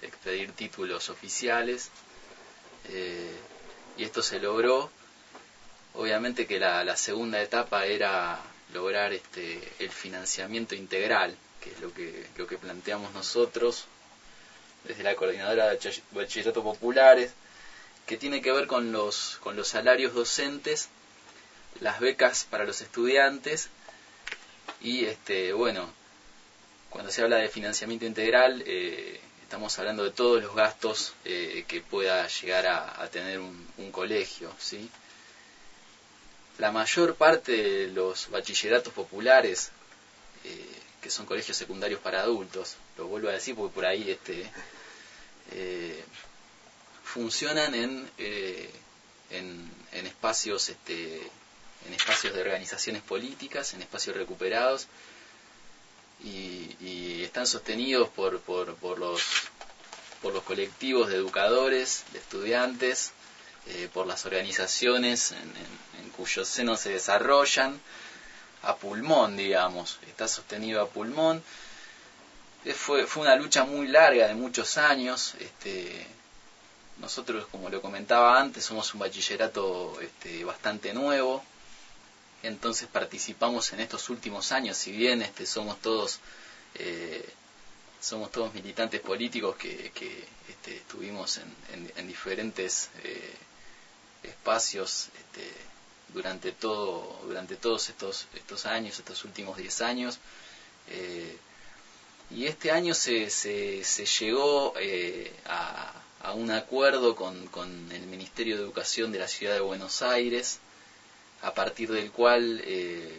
expedir títulos oficiales, eh, y esto se logró. Obviamente que la, la segunda etapa era lograr este, el financiamiento integral, que es lo que, lo que planteamos nosotros desde la Coordinadora de Bachillerato Populares, que tiene que ver con los, con los salarios docentes, las becas para los estudiantes y, este, bueno, cuando se habla de financiamiento integral, eh, estamos hablando de todos los gastos eh, que pueda llegar a, a tener un, un colegio, ¿sí? La mayor parte de los bachilleratos populares, eh, que son colegios secundarios para adultos, lo vuelvo a decir porque por ahí este, eh, funcionan en, eh, en, en espacios este, en espacios de organizaciones políticas, en espacios recuperados, y, y están sostenidos por, por, por, los, por los colectivos de educadores, de estudiantes, eh, por las organizaciones en, en, en cuyo seno se desarrollan, a pulmón, digamos, está sostenido a pulmón. Fue, fue una lucha muy larga, de muchos años. Este, nosotros, como lo comentaba antes, somos un bachillerato este, bastante nuevo, entonces participamos en estos últimos años, si bien este, somos todos eh, somos todos militantes políticos que, que este, estuvimos en, en, en diferentes eh, espacios este, durante todo durante todos estos estos años, estos últimos diez años, eh, y este año se, se, se llegó eh, a, a un acuerdo con, con el Ministerio de Educación de la Ciudad de Buenos Aires, a partir del cual eh,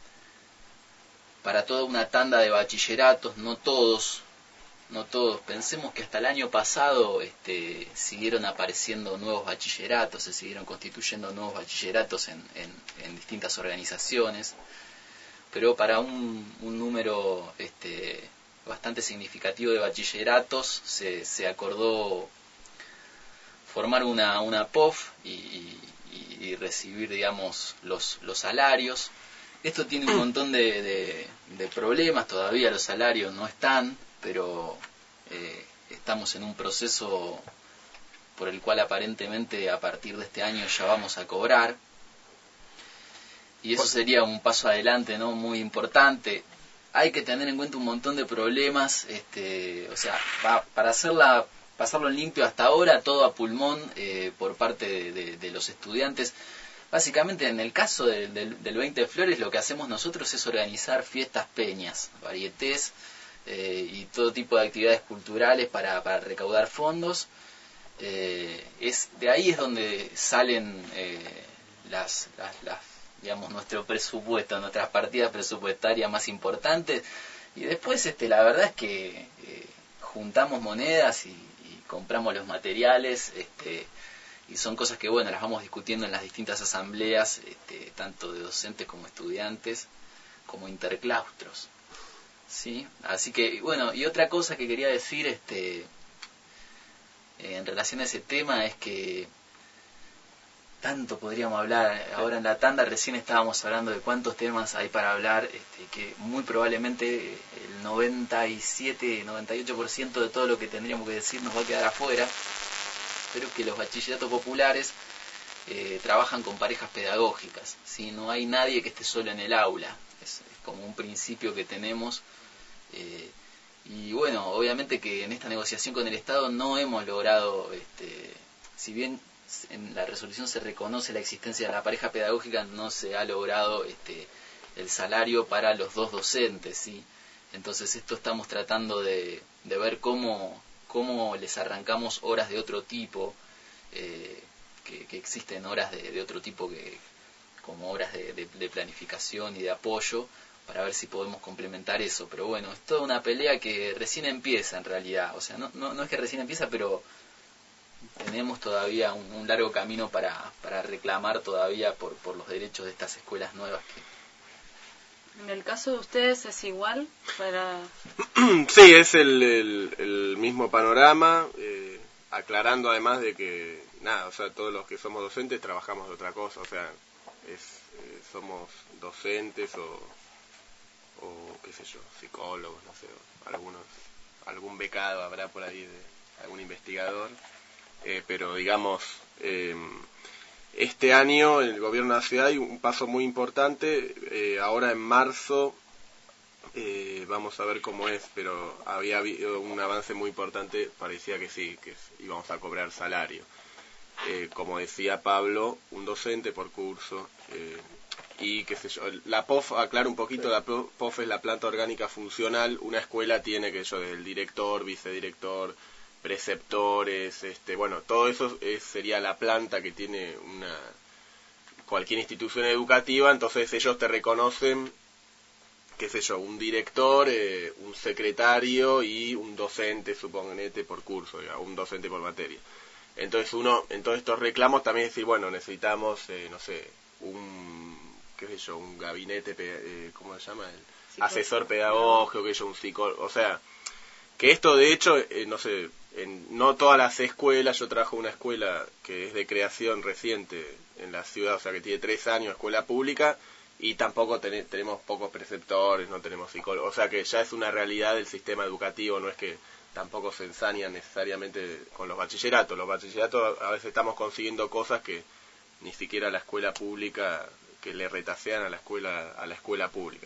para toda una tanda de bachilleratos, no todos, no todos, pensemos que hasta el año pasado este, siguieron apareciendo nuevos bachilleratos, se siguieron constituyendo nuevos bachilleratos en, en, en distintas organizaciones, pero para un, un número este, bastante significativo de bachilleratos se, se acordó formar una, una P O F y, y y recibir, digamos, los, los salarios. Esto tiene un montón de, de, de problemas, todavía los salarios no están, pero eh, estamos en un proceso por el cual aparentemente a partir de este año ya vamos a cobrar, y eso sería un paso adelante, ¿no?, muy importante. Hay que tener en cuenta un montón de problemas, este, o sea, va, para hacerla pasarlo en limpio hasta ahora, todo a pulmón eh, por parte de, de, de los estudiantes. Básicamente, en el caso de, de, del veinte de Flores, lo que hacemos nosotros es organizar fiestas, peñas, varietés eh, y todo tipo de actividades culturales para, para recaudar fondos. Eh, es de ahí es donde salen eh, las, las, las, digamos, nuestro presupuesto, nuestras partidas presupuestarias más importantes. Y después, este, la verdad es que eh, juntamos monedas y compramos los materiales, este, y son cosas que, bueno, las vamos discutiendo en las distintas asambleas, este, tanto de docentes como estudiantes, como interclaustros, ¿sí? Así que, bueno, y otra cosa que quería decir este, en relación a ese tema es que tanto podríamos hablar. Ahora en la tanda recién estábamos hablando de cuántos temas hay para hablar, este, que muy probablemente el noventa y siete, noventa y ocho por ciento de todo lo que tendríamos que decir nos va a quedar afuera, pero que los bachilleratos populares eh, trabajan con parejas pedagógicas, ¿sí? No hay nadie que esté solo en el aula, es, es como un principio que tenemos, eh, y bueno, obviamente que en esta negociación con el Estado no hemos logrado, este, si bien en la resolución se reconoce la existencia de la pareja pedagógica, no se ha logrado este, el salario para los dos docentes, ¿sí? Entonces esto estamos tratando de, de ver cómo, cómo les arrancamos horas de otro tipo, eh, que, que existen horas de, de otro tipo que como horas de, de, de planificación y de apoyo, para ver si podemos complementar eso. Pero bueno, es toda una pelea que recién empieza en realidad, o sea, no, no, no es que recién empieza, pero tenemos todavía un, un largo camino para, para reclamar todavía por, por los derechos de estas escuelas nuevas. Que... ¿En el caso de ustedes es igual? Para... Sí, es el, el, el mismo panorama, eh, aclarando además de que, nada, o sea, todos los que somos docentes trabajamos de otra cosa, o sea, es, eh, somos docentes o, o, qué sé yo, psicólogos, no sé, algunos, algún becado habrá por ahí de algún investigador, eh, pero digamos, eh, este año el gobierno de la ciudad dio un paso muy importante, eh, ahora en marzo, eh, vamos a ver cómo es, pero había habido un avance muy importante, parecía que sí, que íbamos a cobrar salario. Eh, como decía Pablo, un docente por curso, eh, y qué sé yo, la P O F, aclaro un poquito, la P O F es la planta orgánica funcional, una escuela tiene que yo, el director, vicedirector, preceptores, este, bueno, todo eso es, sería la planta que tiene una cualquier institución educativa, entonces ellos te reconocen, qué sé yo, un director, eh, un secretario y un docente, suponete, por curso, digamos, un docente por materia. Entonces uno, en todos estos reclamos también decir, bueno, necesitamos, eh, no sé, un, qué sé yo, un gabinete, eh, ¿cómo se llama? El sí, asesor pedagógico, que yo, un psicólogo, o sea, que esto de hecho, eh, no sé, en no todas las escuelas, yo trabajo en una escuela que es de creación reciente en la ciudad, o sea que tiene tres años, escuela pública, y tampoco ten, tenemos pocos preceptores, no tenemos psicólogos, o sea que ya es una realidad del sistema educativo, no es que tampoco se ensañan necesariamente con los bachilleratos. Los bachilleratos a veces estamos consiguiendo cosas que ni siquiera la escuela pública, que le retasean a la escuela a la escuela pública.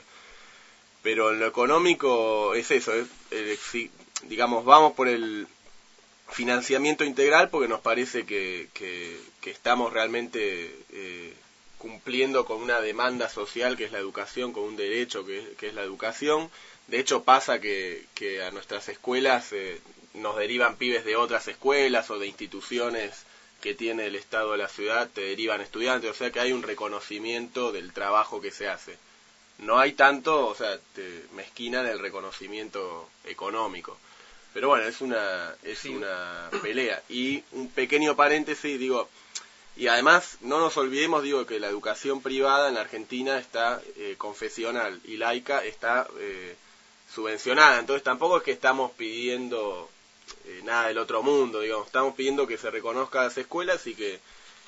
Pero en lo económico es eso, es, eh, si, digamos, vamos por el financiamiento integral porque nos parece que, que, que estamos realmente eh, cumpliendo con una demanda social que es la educación, con un derecho que es, que es la educación. De hecho pasa que, que a nuestras escuelas eh, nos derivan pibes de otras escuelas o de instituciones que tiene el Estado de la ciudad, te derivan estudiantes, o sea que hay un reconocimiento del trabajo que se hace. No hay tanto, o sea, te mezquinan el reconocimiento económico. Pero bueno, es una es sí. una pelea. Y un pequeño paréntesis, digo, y además no nos olvidemos, digo, que la educación privada en la Argentina está eh, confesional y laica está eh, subvencionada, entonces tampoco es que estamos pidiendo eh, nada del otro mundo, digamos, estamos pidiendo que se reconozca a las escuelas y que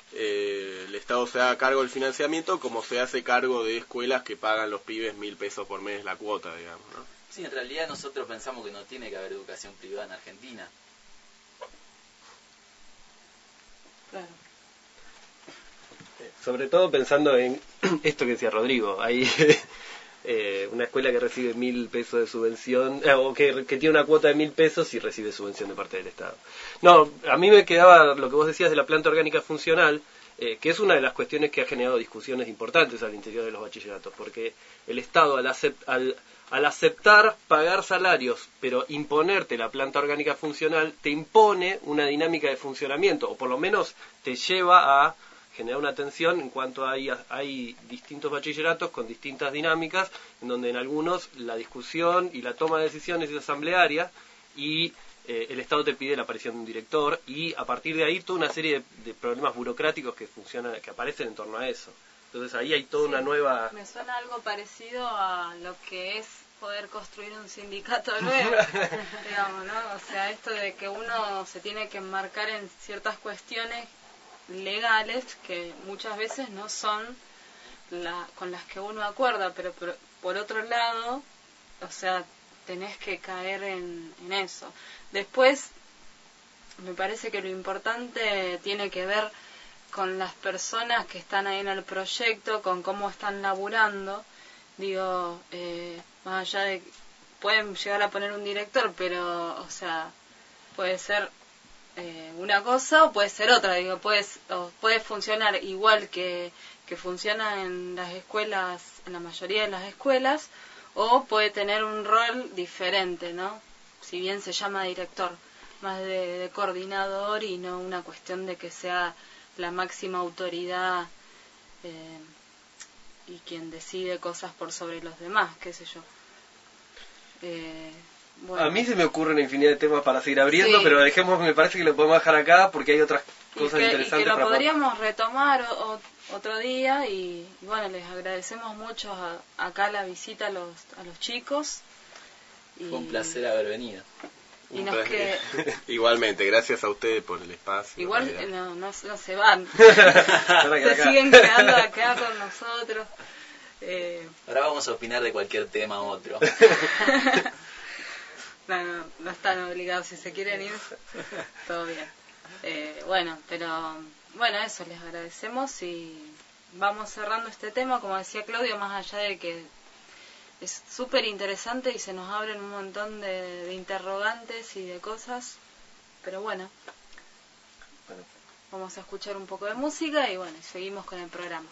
eh, el Estado se haga cargo del financiamiento como se hace cargo de escuelas que pagan los pibes mil pesos por mes la cuota, digamos, ¿no? Sí, en realidad nosotros pensamos que no tiene que haber educación privada en Argentina. Claro. Sobre todo pensando en esto que decía Rodrigo, hay eh, una escuela que recibe mil pesos de subvención, eh, o que, que tiene una cuota de mil pesos y recibe subvención de parte del Estado. No, a mí me quedaba lo que vos decías de la planta orgánica funcional, eh, que es una de las cuestiones que ha generado discusiones importantes al interior de los bachilleratos, porque el Estado al, acept, al, al aceptar pagar salarios, pero imponerte la planta orgánica funcional, te impone una dinámica de funcionamiento, o por lo menos te lleva a generar una tensión en cuanto hay, hay distintos bachilleratos con distintas dinámicas, en donde en algunos la discusión y la toma de decisiones es asamblearia y eh, el Estado te pide la aparición de un director y a partir de ahí toda una serie de, de problemas burocráticos que funcionan, que aparecen en torno a eso. Entonces ahí hay toda sí, una nueva... Me suena algo parecido a lo que es poder construir un sindicato nuevo, digamos, ¿no? O sea, esto de que uno se tiene que enmarcar en ciertas cuestiones legales que muchas veces no son la, con las que uno acuerda, pero, pero por otro lado, o sea, tenés que caer en, en eso. Después, me parece que lo importante tiene que ver con las personas que están ahí en el proyecto, con cómo están laburando. Digo, eh, más allá de... pueden llegar a poner un director, pero, o sea, puede ser eh, una cosa o puede ser otra. Digo, puedes, o puede funcionar igual que, que funciona en las escuelas, en la mayoría de las escuelas, o puede tener un rol diferente, ¿no? Si bien se llama director, más de, de coordinador y no una cuestión de que sea la máxima autoridad eh, y quien decide cosas por sobre los demás, qué sé yo. Eh, bueno. A mí se me ocurre una infinidad de temas para seguir abriendo, sí. pero dejemos, me parece que lo podemos dejar acá porque hay otras cosas y que, interesantes. Y que lo para podríamos poder. retomar o, o, otro día y, y bueno, les agradecemos mucho a, acá la visita a los, a los chicos. Y, fue un placer haber venido. Y nos que... Igualmente, gracias a ustedes por el espacio. Igual no, no, no se van, se siguen quedando acá con nosotros. Eh... Ahora vamos a opinar de cualquier tema u otro. no, no, no están obligados, si se quieren ir, todo bien. Eh, bueno, pero bueno, eso, les agradecemos y vamos cerrando este tema, como decía Claudio, más allá de que es súper interesante y se nos abren un montón de, de interrogantes y de cosas, pero bueno, vamos a escuchar un poco de música y bueno, seguimos con el programa.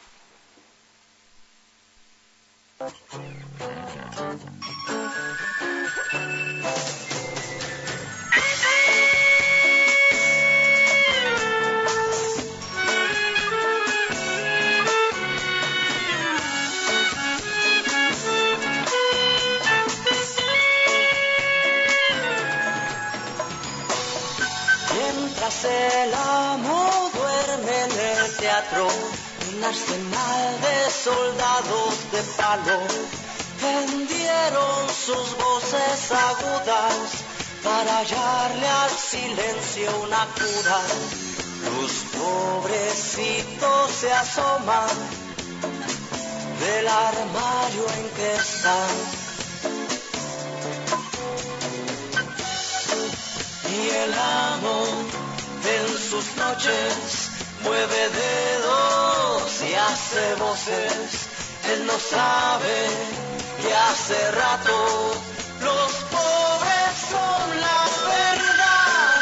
Mientras el amo duerme en el teatro, un arsenal de soldados de palo tendieron sus voces agudas para hallarle al silencio una cura. Los pobrecitos se asoman del armario en que están y el amo en sus noches mueve dedos y hace voces. Él no sabe que hace rato los pobres son la verdad.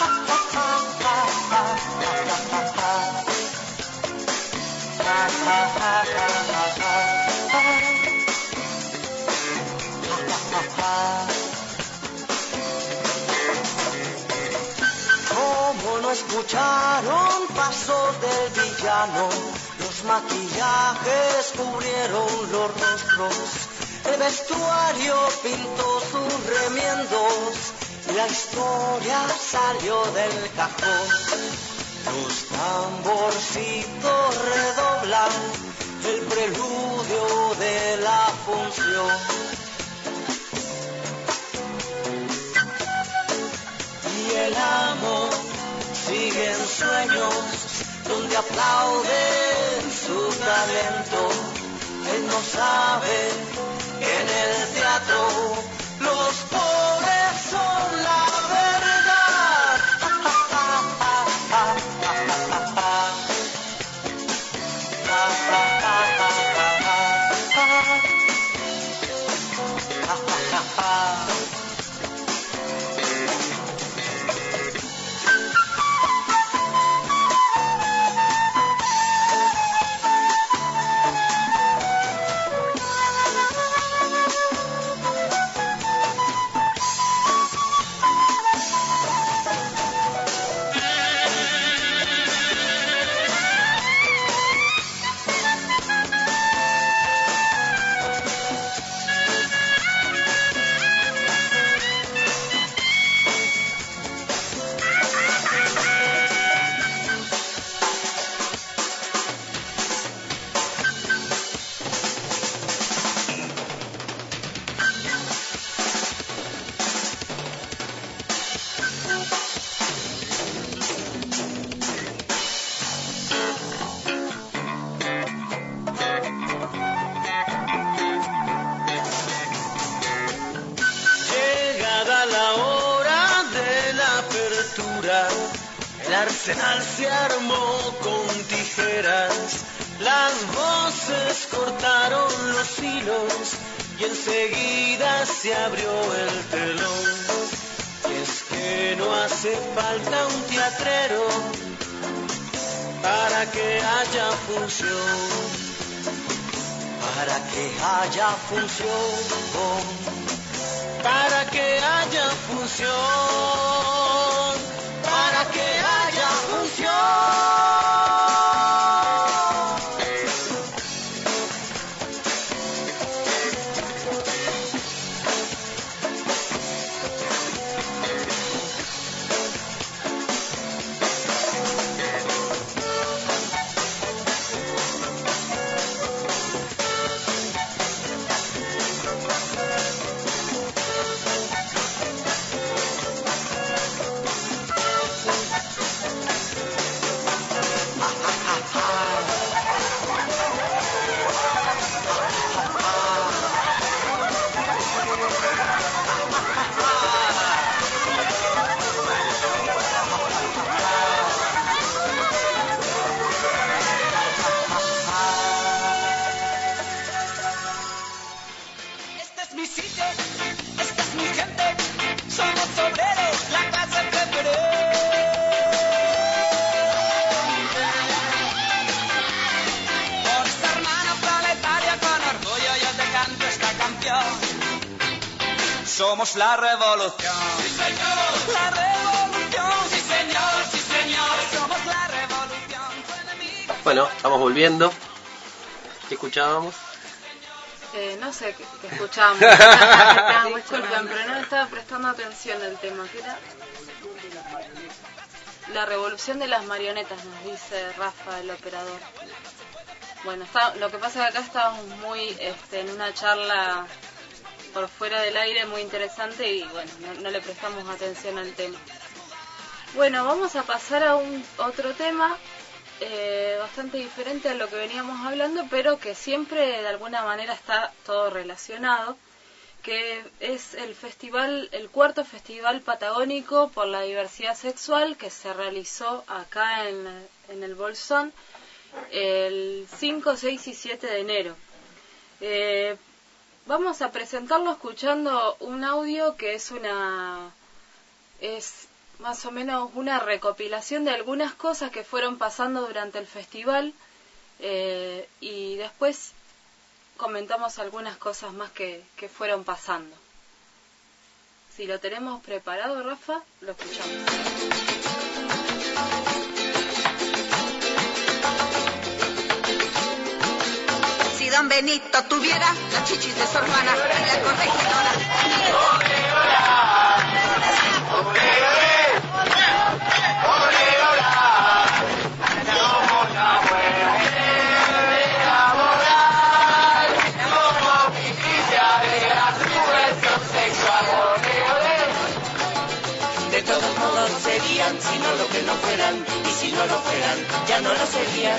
Como no escucharon paso del villano, los maquillajes cubrieron los rostros, el vestuario pintó sus remiendos y la historia salió del cajón. Los tamborcitos redoblan el preludio de la función. Y el amo sigue en sueños donde aplauden su talento. Él no sabe que en el teatro los pobres son la verdad. El arsenal se armó con tijeras, las voces cortaron los hilos y enseguida se abrió el telón. Y es que no hace falta un teatrero para que haya función, para que haya función, para que haya función, para que haya función. somos la revolución. Sí, señor. La revolución. Sí, señor, sí, señor. Somos la revolución. Bueno, estamos volviendo. ¿Qué escuchábamos? Eh, no sé qué, qué escuchábamos. Disculpen, pero no le estaba prestando atención al tema. ¿Qué era? La revolución de las marionetas, nos dice Rafa, el operador. Bueno, está, lo que pasa es que acá estábamos muy este, en una charla por fuera del aire muy interesante y bueno, no, no le prestamos atención al tema. Bueno, vamos a pasar a un otro tema eh, bastante diferente a lo que veníamos hablando, pero que siempre de alguna manera está todo relacionado, que es el festival, el cuarto festival patagónico por la diversidad sexual que se realizó acá en, en el Bolsón el cinco, seis y siete de enero. Eh, vamos a presentarlo escuchando un audio que es una es más o menos una recopilación de algunas cosas que fueron pasando durante el festival eh, y después comentamos algunas cosas más que, que fueron pasando. Si lo tenemos preparado, Rafa, lo escuchamos. Si don Benito tuviera las chichis de su hermana y la corregidora. De todos modos serían, si no lo que no fueran, y si no lo fueran, ya no lo serían.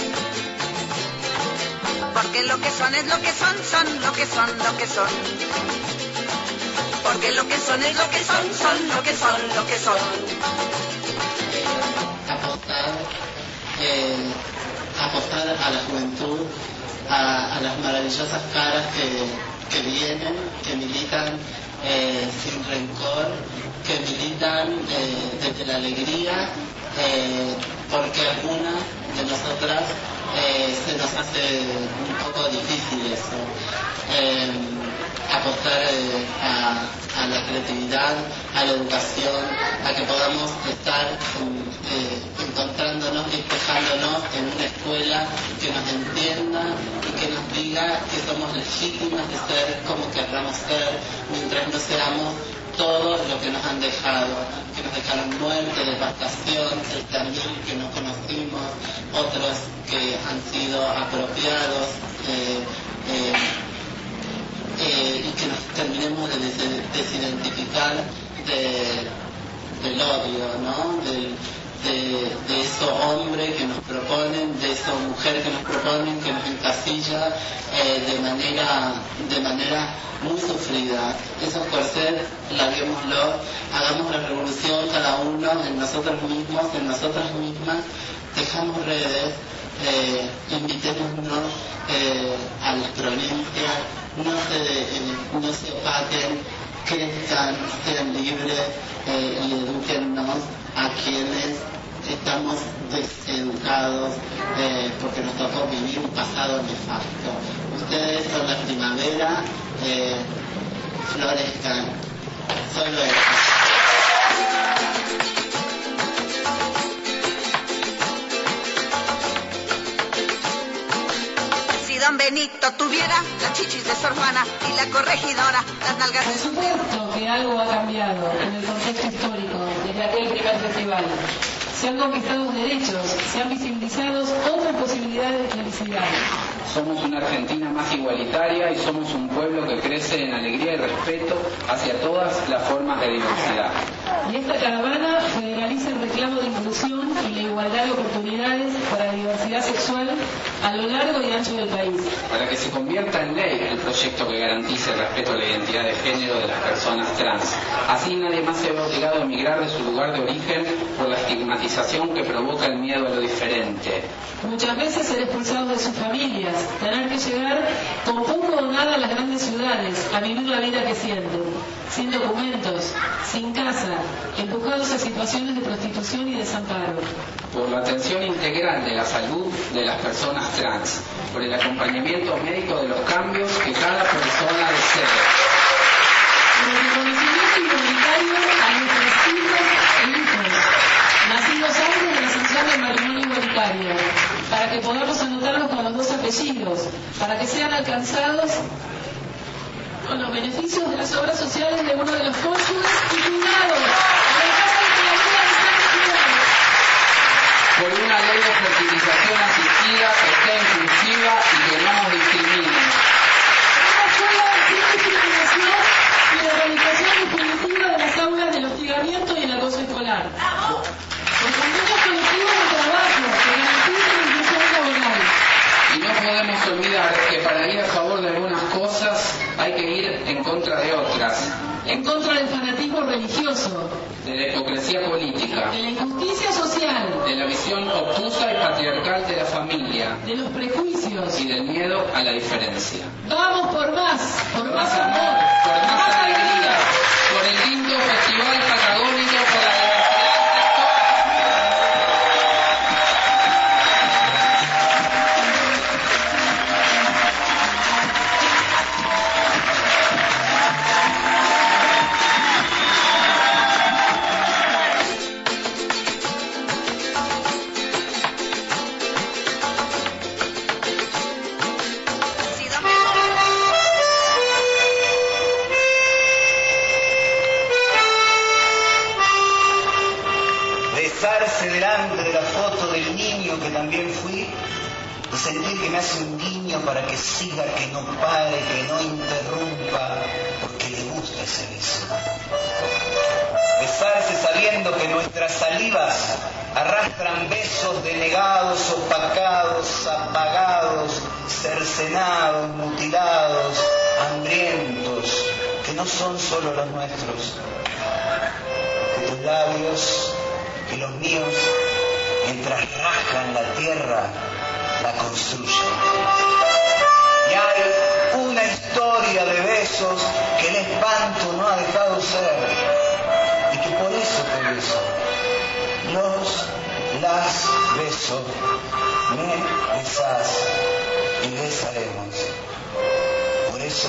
Porque lo que son es lo que son, son lo que son, lo que son. Porque lo que son es lo que son, son lo que son, lo que son. Apostar, eh, apostar a la juventud, a, a las maravillosas caras que, que vienen, que militan eh, sin rencor, que militan eh, desde la alegría, eh, porque algunas de nosotras eh, se nos hace un poco difícil eso. Eh, apostar eh, a, a la creatividad, a la educación, a que podamos estar eh, encontrándonos, despejándonos en una escuela que nos entienda y que nos diga que somos legítimas de ser como querramos ser, mientras no seamos todo lo que nos han dejado, que nos dejaron muerte, devastación, exterminio que no conocimos, otros que han sido apropiados, eh, eh, eh, y que nos terminemos de des desidentificar de, del odio, ¿no? Del, de, de eso hombre que nos proponen, de esa mujer que nos proponen, que nos encasilla eh, de manera de manera muy sufrida. Esos corsés, larguémoslo, hagamos la revolución cada uno en nosotros mismos, en nosotras mismas, dejamos redes, eh, invitémonos eh, a las provincias, no se, eh, no se opaquen, crezcan, sean libres eh, y edúquennos a quienes estamos deseducados eh, porque nos tocó vivir un pasado nefasto. Ustedes son la primavera, eh, florezcan, solo eso. Si don Benito tuviera las chichis de su hermana y la corregidora, las nalgas de su... Por supuesto que algo ha cambiado en el contexto histórico desde aquel primer festival. Se han conquistado derechos, se han visibilizado otras posibilidades de felicidad. Somos una Argentina más igualitaria y somos un pueblo que crece en alegría y respeto hacia todas las formas de diversidad. Y esta caravana federaliza el reclamo de inclusión y la igualdad de oportunidades para la diversidad sexual a lo largo y ancho del país. Para que se convierta en ley el proyecto que garantice el respeto a la identidad de género de las personas trans. Así nadie más se ve obligado a emigrar de su lugar de origen por la estigmatización que provoca el miedo a lo diferente. Muchas veces ser expulsados de sus familias, tener que llegar con poco o nada a las grandes ciudades a vivir la vida que sienten, sin documentos, sin casa, empujados a situaciones de prostitución y desamparo. Por la atención integral de la salud de las personas trans, por el acompañamiento médico de los cambios que cada persona desee. Por el reconocimiento para que sean alcanzados con los beneficios de las obras sociales de uno de los cónyuges y cuidados. Por una ley de fertilización asistida que sea inclusiva y que no nos discrimine. Una escuela sin discriminación y la erradicación definitiva de las aulas del hostigamiento y el acoso escolar. Por convenios colectivos de trabajo que garanticen la inclusión laboral. Y no podemos olvidar que para ir a favor de algunas cosas hay que ir en contra de otras. En contra del fanatismo religioso. De la hipocresía política. De la injusticia social. De la visión obtusa y patriarcal de la familia. De los prejuicios. Y del miedo a la diferencia. Vamos por más, por, por más amor, amor, por más alegría, por el lindo festival patagónico, por la diversidad. Delante de la foto del niño que también fui, y sentir que me hace un guiño para que siga, que no pare, que no interrumpa, porque le gusta ese beso. Besarse sabiendo que nuestras salivas arrastran besos denegados, opacados, apagados, cercenados, mutilados, hambrientos, que no son solo los nuestros, que tus labios, que los míos, mientras rascan la tierra, la construyen. Y hay una historia de besos que el espanto no ha dejado ser, y que por eso te beso, los, las beso, me besás y besaremos. Por eso,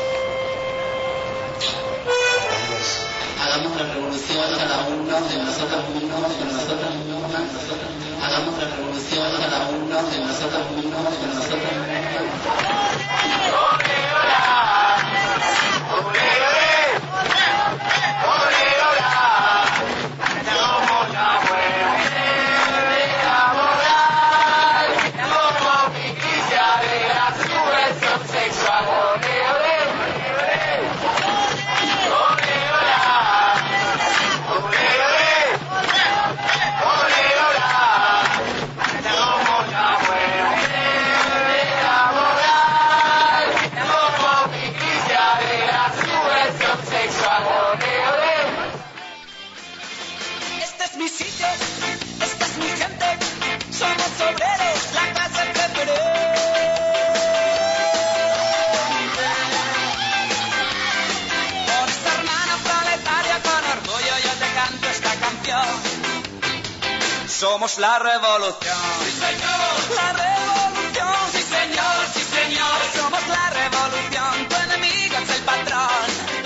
el beso. Hagamos la revolución cada uno de nosotros mismos, de nosotros mismos, hagamos la revolución cada uno de nosotros mismos, de nosotros mismos. Somos la revolución. Sí, señor. La revolución. Sí, señor. Sí, señor. Somos la revolución. Tu enemigo es el patrón.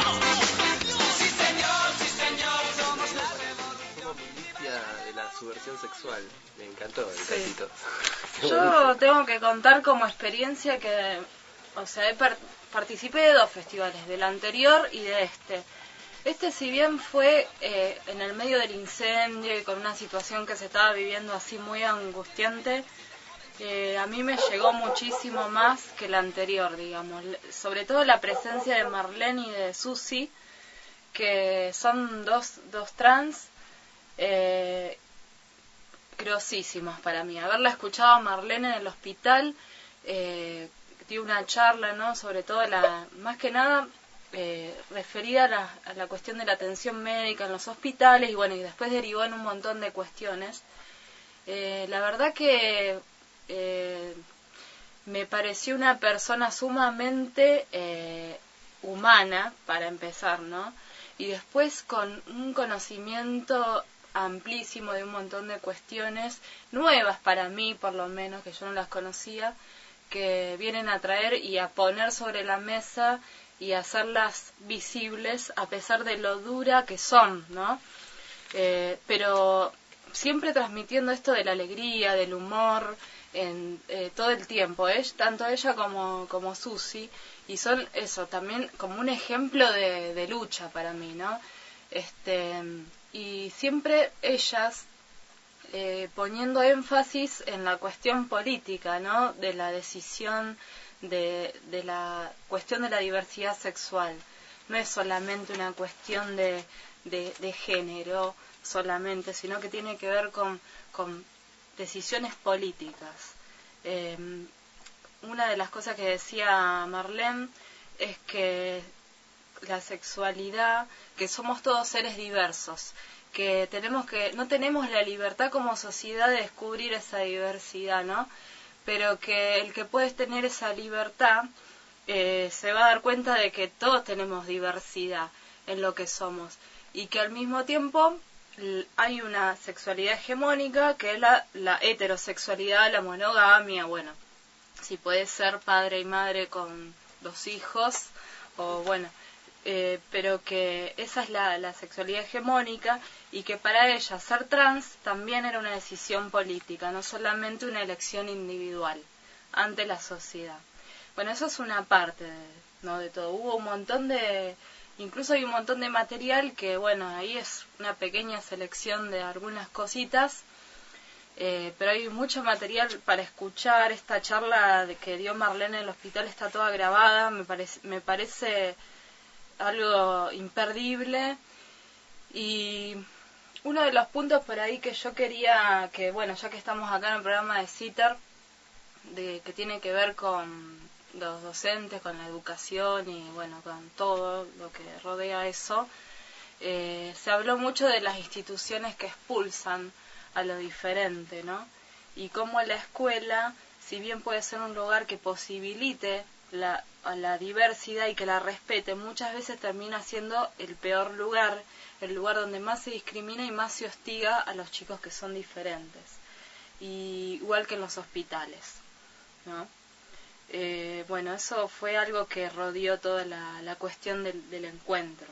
Sí, señor. Sí, señor. Somos la revolución. Milicia de la subversión sexual. Me encantó el Sí. gatito. Yo tengo que contar como experiencia que, o sea, he par- participé de dos festivales, del anterior y de este. Este, si bien fue eh, en el medio del incendio y con una situación que se estaba viviendo así muy angustiante, eh, a mí me llegó muchísimo más que el anterior, digamos. Sobre todo la presencia de Marlene y de Susi, que son dos, dos trans eh, grosísimos para mí. Haberla escuchado a Marlene en el hospital, eh, dio una charla, ¿no? Sobre todo, la más que nada... Eh, referida a la, a la cuestión de la atención médica en los hospitales y bueno, y después derivó en un montón de cuestiones. Eh, la verdad que eh, me pareció una persona sumamente eh, humana, para empezar, ¿no? Y después con un conocimiento amplísimo de un montón de cuestiones nuevas para mí, por lo menos, que yo no las conocía, que vienen a traer y a poner sobre la mesa y hacerlas visibles a pesar de lo dura que son, ¿no? Eh, pero siempre transmitiendo esto de la alegría, del humor, en eh, todo el tiempo, ¿eh? Tanto ella como, como Susi, y son eso, también como un ejemplo de, de lucha para mí, ¿no? Este, y siempre ellas eh, poniendo énfasis en la cuestión política, ¿no? De la decisión, de, de la cuestión de la diversidad sexual. No es solamente una cuestión de, de, de género solamente, sino que tiene que ver con, con decisiones políticas. Eh, una de las cosas que decía Marlene es que la sexualidad, que somos todos seres diversos, que tenemos que no tenemos la libertad como sociedad de descubrir esa diversidad, ¿no? Pero que el que puede tener esa libertad eh, se va a dar cuenta de que todos tenemos diversidad en lo que somos y que al mismo tiempo hay una sexualidad hegemónica que es la, la heterosexualidad, la monogamia, bueno, si puede ser padre y madre con dos hijos, o bueno, eh, pero que esa es la, la sexualidad hegemónica y que para ella ser trans también era una decisión política, no solamente una elección individual ante la sociedad. Bueno, eso es una parte de, ¿no? de todo. Hubo un montón de... Incluso hay un montón de material que, bueno, ahí es una pequeña selección de algunas cositas, eh, pero hay mucho material para escuchar. Esta charla de que dio Marlene en el hospital está toda grabada, me parece, me parece algo imperdible. Y uno de los puntos por ahí que yo quería, que bueno, ya que estamos acá en el programa de CITER, de, que tiene que ver con los docentes, con la educación y bueno, con todo lo que rodea eso, eh, se habló mucho de las instituciones que expulsan a lo diferente, ¿no? Y cómo la escuela, si bien puede ser un lugar que posibilite la, a la diversidad y que la respete, muchas veces termina siendo el peor lugar, el lugar donde más se discrimina y más se hostiga a los chicos que son diferentes, y, igual que en los hospitales, ¿no? Eh, bueno, eso fue algo que rodeó toda la, la cuestión del, del encuentro.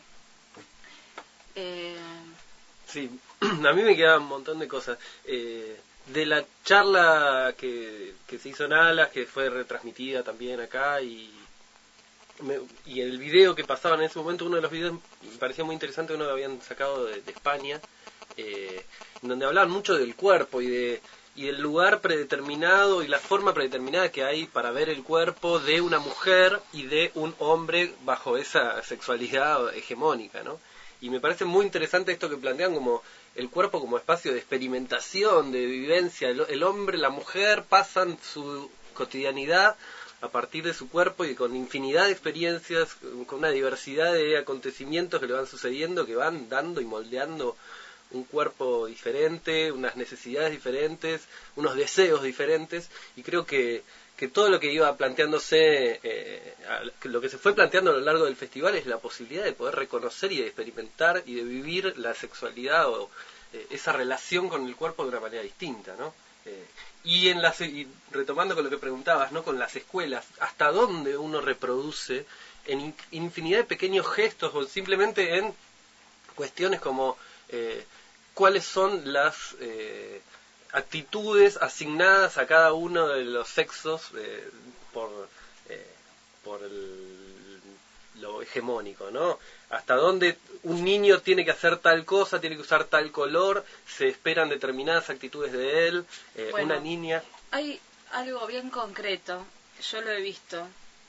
Eh... Sí, a mí me quedaban un montón de cosas. Eh, de la charla que, que se hizo en Alas, que fue retransmitida también acá, y, me, y el video que pasaba en ese momento, uno de los videos me parecía muy interesante, uno que habían sacado de, de España, eh, donde hablaban mucho del cuerpo y de... y el lugar predeterminado y la forma predeterminada que hay para ver el cuerpo de una mujer y de un hombre bajo esa sexualidad hegemónica, ¿no? Y me parece muy interesante esto que plantean como el cuerpo como espacio de experimentación, de vivencia. El, el hombre, la mujer pasan su cotidianidad a partir de su cuerpo y con infinidad de experiencias, con una diversidad de acontecimientos que le van sucediendo, que van dando y moldeando un cuerpo diferente, unas necesidades diferentes, unos deseos diferentes, y creo que, que todo lo que iba planteándose, eh, lo que se fue planteando a lo largo del festival es la posibilidad de poder reconocer y de experimentar y de vivir la sexualidad o eh, esa relación con el cuerpo de una manera distinta, ¿no? Eh, y, en las, y retomando con lo que preguntabas, ¿no? Con las escuelas, ¿hasta dónde uno reproduce en in, infinidad de pequeños gestos o simplemente en cuestiones como... Eh, cuáles son las eh, actitudes asignadas a cada uno de los sexos eh, por eh, por el, lo hegemónico, ¿no? Hasta dónde un niño tiene que hacer tal cosa, tiene que usar tal color, se esperan determinadas actitudes de él, eh, bueno, una niña... Hay algo bien concreto, yo lo he visto,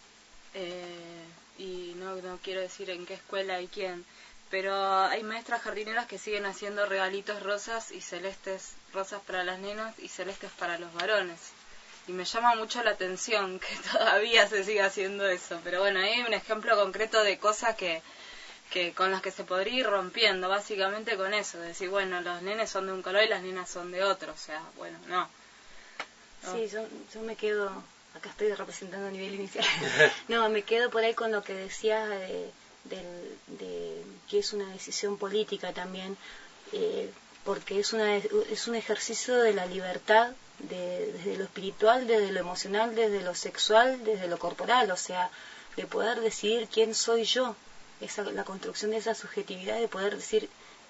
eh, y no, no quiero decir en qué escuela y quién, pero hay maestras jardineras que siguen haciendo regalitos rosas y celestes, rosas para las nenas y celestes para los varones. Y me llama mucho la atención que todavía se siga haciendo eso. Pero bueno, hay un ejemplo concreto de cosas que, que con las que se podría ir rompiendo, básicamente con eso. De decir, bueno, los nenes son de un color y las nenas son de otro. O sea, bueno, no. no. Sí, yo, yo me quedo, acá estoy representando a nivel inicial. No, me quedo por ahí con lo que decías de... Del, de que es una decisión política también, eh, porque es una es un ejercicio de la libertad de, desde lo espiritual, desde lo emocional, desde lo sexual, desde lo corporal, o sea, de poder decidir quién soy yo, esa la construcción de esa subjetividad, de poder decir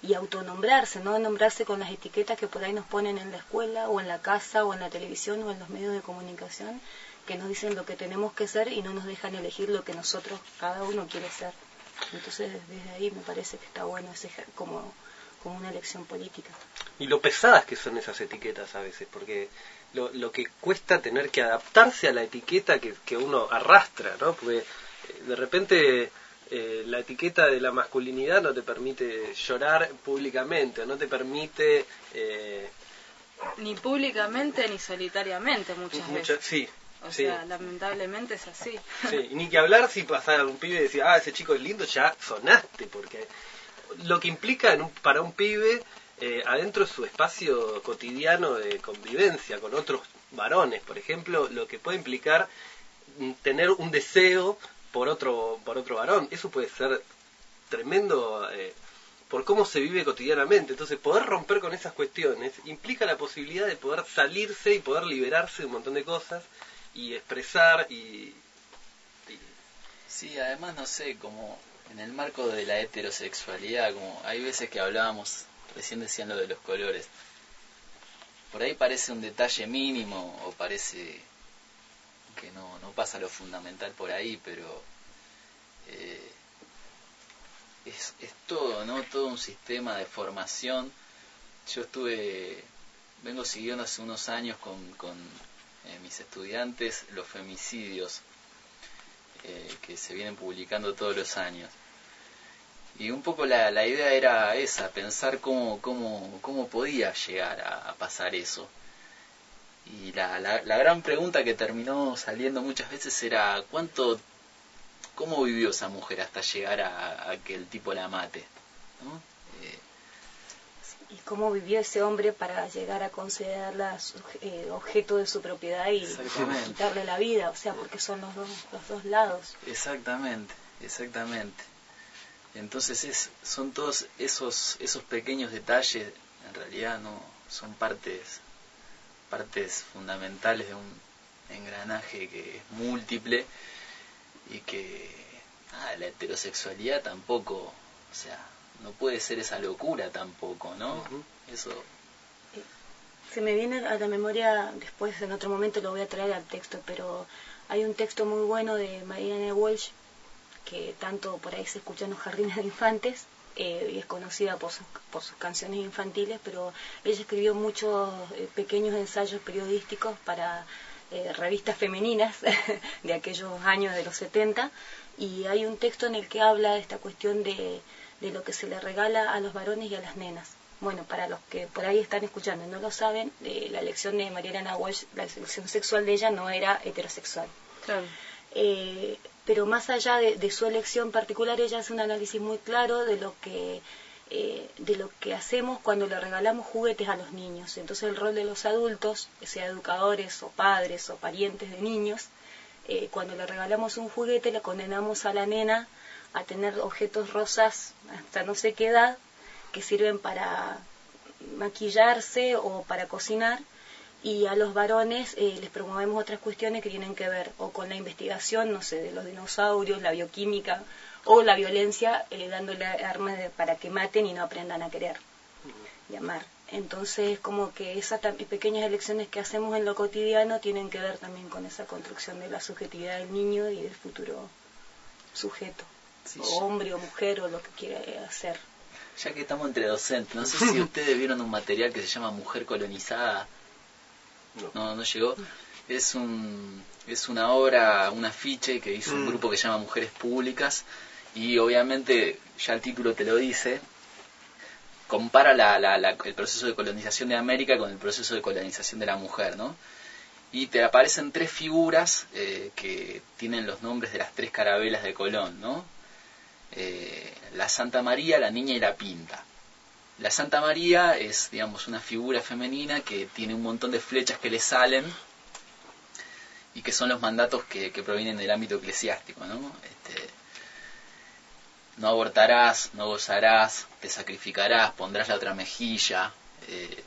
y autonombrarse, no nombrarse con las etiquetas que por ahí nos ponen en la escuela o en la casa o en la televisión o en los medios de comunicación, que nos dicen lo que tenemos que ser y no nos dejan elegir lo que nosotros, cada uno quiere ser. Entonces desde ahí me parece que está bueno ese como, como una elección política. Y lo pesadas que son esas etiquetas a veces, porque lo, lo que cuesta tener que adaptarse a la etiqueta que, que uno arrastra, ¿no? Porque eh, de repente eh, la etiqueta de la masculinidad no te permite llorar públicamente, o no te permite... Eh, ni públicamente ni solitariamente muchas mucha, veces. Sí. O Sí. sea, lamentablemente es así. Sí, y ni que hablar si pasara un pibe y decía, ah, ese chico es lindo, ya sonaste, porque lo que implica en un, para un pibe, eh, adentro de su espacio cotidiano de convivencia con otros varones, por ejemplo, lo que puede implicar tener un deseo por otro, por otro varón, eso puede ser tremendo eh, por cómo se vive cotidianamente. Entonces, poder romper con esas cuestiones implica la posibilidad de poder salirse y poder liberarse de un montón de cosas, y expresar y, y... Sí, además no sé, como en el marco de la heterosexualidad, como hay veces que hablábamos, recién decían lo de los colores, por ahí parece un detalle mínimo o parece que no, no pasa lo fundamental por ahí, pero eh, es, es todo, ¿no? Todo un sistema de formación. Yo estuve, vengo siguiendo hace unos años con... con Eh, mis estudiantes los femicidios eh, que se vienen publicando todos los años, y un poco la, la idea era esa, pensar cómo, cómo, cómo podía llegar a, a pasar eso, y la, la, la gran pregunta que terminó saliendo muchas veces era cuánto, cómo vivió esa mujer hasta llegar a, a que el tipo la mate, ¿no? Eh, y cómo vivió ese hombre para llegar a considerarla eh, objeto de su propiedad y quitarle la vida, o sea, porque son los dos, los dos lados. Exactamente, exactamente. Entonces es, son todos esos esos pequeños detalles, en realidad no son partes partes fundamentales de un engranaje que es múltiple y que ah, la heterosexualidad tampoco, o sea, no puede ser esa locura tampoco, ¿no? Uh-huh. Eso. Se me viene a la memoria, después en otro momento lo voy a traer al texto, pero hay un texto muy bueno de Marianne Walsh, que tanto por ahí se escucha en los jardines de infantes, eh, y es conocida por sus, por sus canciones infantiles, pero ella escribió muchos eh, pequeños ensayos periodísticos para eh, revistas femeninas de aquellos años de los setenta, y hay un texto en el que habla de esta cuestión de de lo que se le regala a los varones y a las nenas. Bueno, para los que por ahí están escuchando y no lo saben, eh, la elección de Mariana Walsh, la elección sexual de ella no era heterosexual. Claro. Eh, pero más allá de, de su elección particular, ella hace un análisis muy claro de lo que eh, de lo que hacemos cuando le regalamos juguetes a los niños. Entonces el rol de los adultos, sea educadores o padres o parientes de niños, eh, cuando le regalamos un juguete le condenamos a la nena a tener objetos rosas hasta no sé qué edad, que sirven para maquillarse o para cocinar, y a los varones eh, les promovemos otras cuestiones que tienen que ver o con la investigación, no sé, de los dinosaurios, la bioquímica o la violencia, eh, dándole armas de, para que maten y no aprendan a querer y amar. Entonces, como que esas pequeñas elecciones que hacemos en lo cotidiano tienen que ver también con esa construcción de la subjetividad del niño y del futuro sujeto. Sí, o hombre o mujer o lo que quiera hacer. Ya que estamos entre docentes, no sé si ustedes vieron un material que se llama Mujer Colonizada. No, no, no llegó. Es un es una obra, un afiche que hizo un grupo que se llama Mujeres Públicas, y obviamente ya el título te lo dice, compara la, la, la, el proceso de colonización de América con el proceso de colonización de la mujer, ¿no? Y te aparecen tres figuras eh, que tienen los nombres de las tres carabelas de Colón, ¿no? Eh, la Santa María, la Niña y la Pinta. La Santa María es, digamos, una figura femenina que tiene un montón de flechas que le salen y que son los mandatos que, que provienen del ámbito eclesiástico, ¿no? Este, no abortarás, no gozarás, te sacrificarás, pondrás la otra mejilla, eh,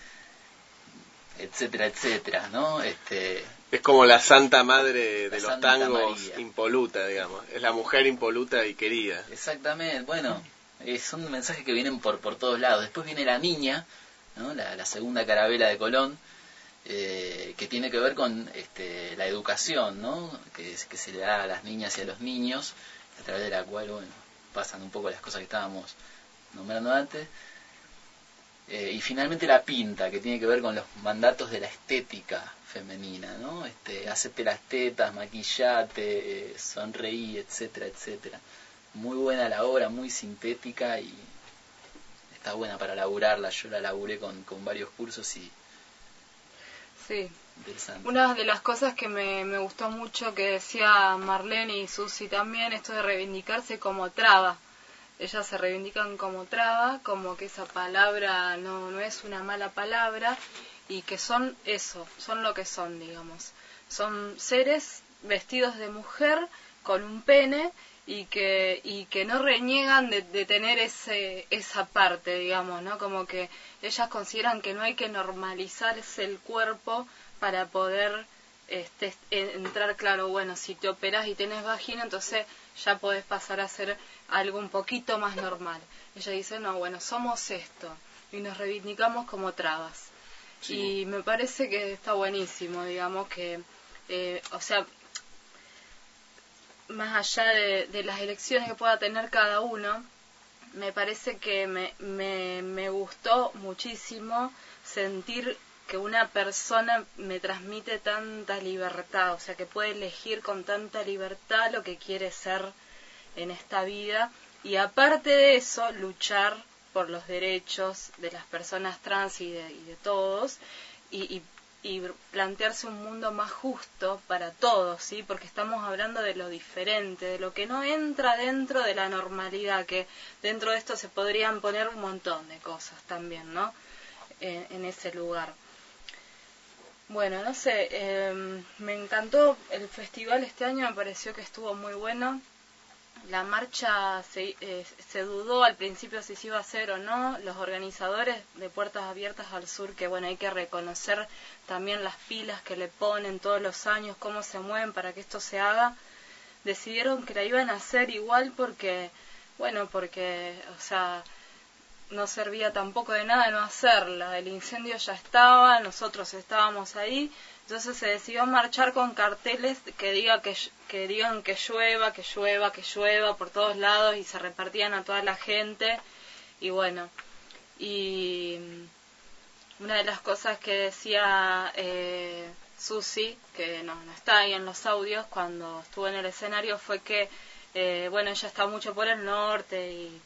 etcétera, etcétera, ¿no? Este, es como la Santa Madre de los Santa tangos, María. Impoluta, digamos. Es la mujer impoluta y querida. Exactamente, bueno, Eh, son mensajes que vienen por, por todos lados. Después viene la niña, ¿no? la, la segunda carabela de Colón, eh, que tiene que ver con este, la educación, ¿no? que, que se le da a las niñas y a los niños, a través de la cual bueno, pasan un poco las cosas que estábamos nombrando antes. Eh, y finalmente la pinta, que tiene que ver con los mandatos de la estética femenina, ¿no? Este, acepte las tetas, maquillate, eh, sonreí, etcétera, etcétera. Muy buena la obra, muy sintética y está buena para laburarla. Yo la laburé con, con varios cursos y... Sí. Interesante. Una de las cosas que me, me gustó mucho que decía Marlene y Susi también, esto de reivindicarse como traba. Ellas se reivindican como traba, como que esa palabra no, no es una mala palabra y que son eso, son lo que son, digamos. Son seres vestidos de mujer con un pene y que y que no reniegan de, de tener ese esa parte, digamos, ¿no? Como que ellas consideran que no hay que normalizarse el cuerpo para poder este, entrar, claro, bueno, si te operás y tenés vagina, entonces ya podés pasar a ser algo un poquito más normal. Ella dice, no, bueno, somos esto y nos reivindicamos como trabas. Sí. Y me parece que está buenísimo, digamos, que, eh, o sea, más allá de, de las elecciones que pueda tener cada uno, me parece que me, me, me gustó muchísimo sentir que una persona me transmite tanta libertad, o sea, que puede elegir con tanta libertad lo que quiere ser en esta vida y aparte de eso luchar por los derechos de las personas trans y de, y de todos y, y, y plantearse un mundo más justo para todos, ¿sí? Porque estamos hablando de lo diferente, de lo que no entra dentro de la normalidad, que dentro de esto se podrían poner un montón de cosas también, ¿no? En, en ese lugar. Bueno, no sé, eh, me encantó el festival este año, me pareció que estuvo muy bueno. La marcha se, eh, se dudó al principio si se iba a hacer o no. Los organizadores de Puertas Abiertas al Sur, que bueno, hay que reconocer también las pilas que le ponen todos los años, cómo se mueven para que esto se haga, decidieron que la iban a hacer igual porque, bueno, porque, o sea, no servía tampoco de nada no hacerla. El incendio ya estaba, nosotros estábamos ahí, entonces se decidió marchar con carteles que diga que, que digan que llueva, que llueva, que llueva por todos lados y se repartían a toda la gente y bueno, y una de las cosas que decía eh, Susi, que no, no está ahí en los audios cuando estuvo en el escenario, fue que eh, bueno, ella está mucho por el norte y,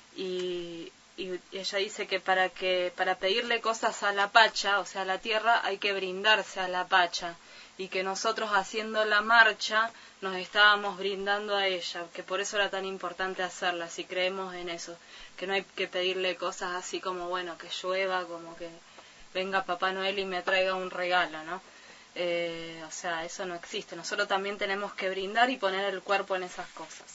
y y ella dice que para que para pedirle cosas a la Pacha, o sea, a la tierra, hay que brindarse a la Pacha, y que nosotros haciendo la marcha nos estábamos brindando a ella, que por eso era tan importante hacerla, si creemos en eso, que no hay que pedirle cosas así como, bueno, que llueva, como que venga Papá Noel y me traiga un regalo, ¿no? Eh, o sea, eso no existe, nosotros también tenemos que brindar y poner el cuerpo en esas cosas.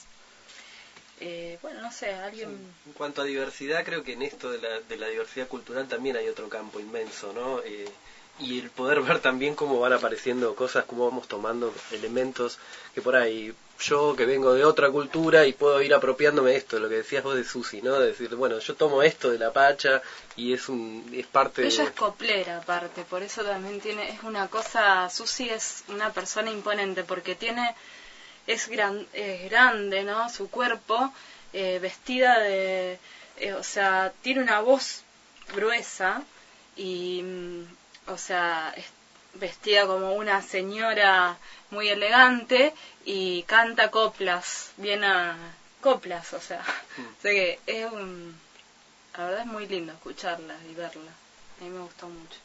Eh, bueno, no sé, alguien... En cuanto a diversidad, creo que en esto de la, de la diversidad cultural también hay otro campo inmenso, ¿no? Eh, y el poder ver también cómo van apareciendo cosas, cómo vamos tomando elementos que por ahí, yo que vengo de otra cultura y puedo ir apropiándome de esto, lo que decías vos de Susi, ¿no? De decir, bueno, yo tomo esto de la Pacha y es un es parte Ella de... es coplera aparte, por eso también tiene, es una cosa, Susi es una persona imponente porque tiene... Es, gran, es grande, ¿no? Su cuerpo, eh, vestida de... Eh, o sea, tiene una voz gruesa y, o sea, es vestida como una señora muy elegante y canta coplas, bien a coplas, o sea. Mm. O sea que es un... La verdad es muy lindo escucharla y verla. A mí me gustó mucho.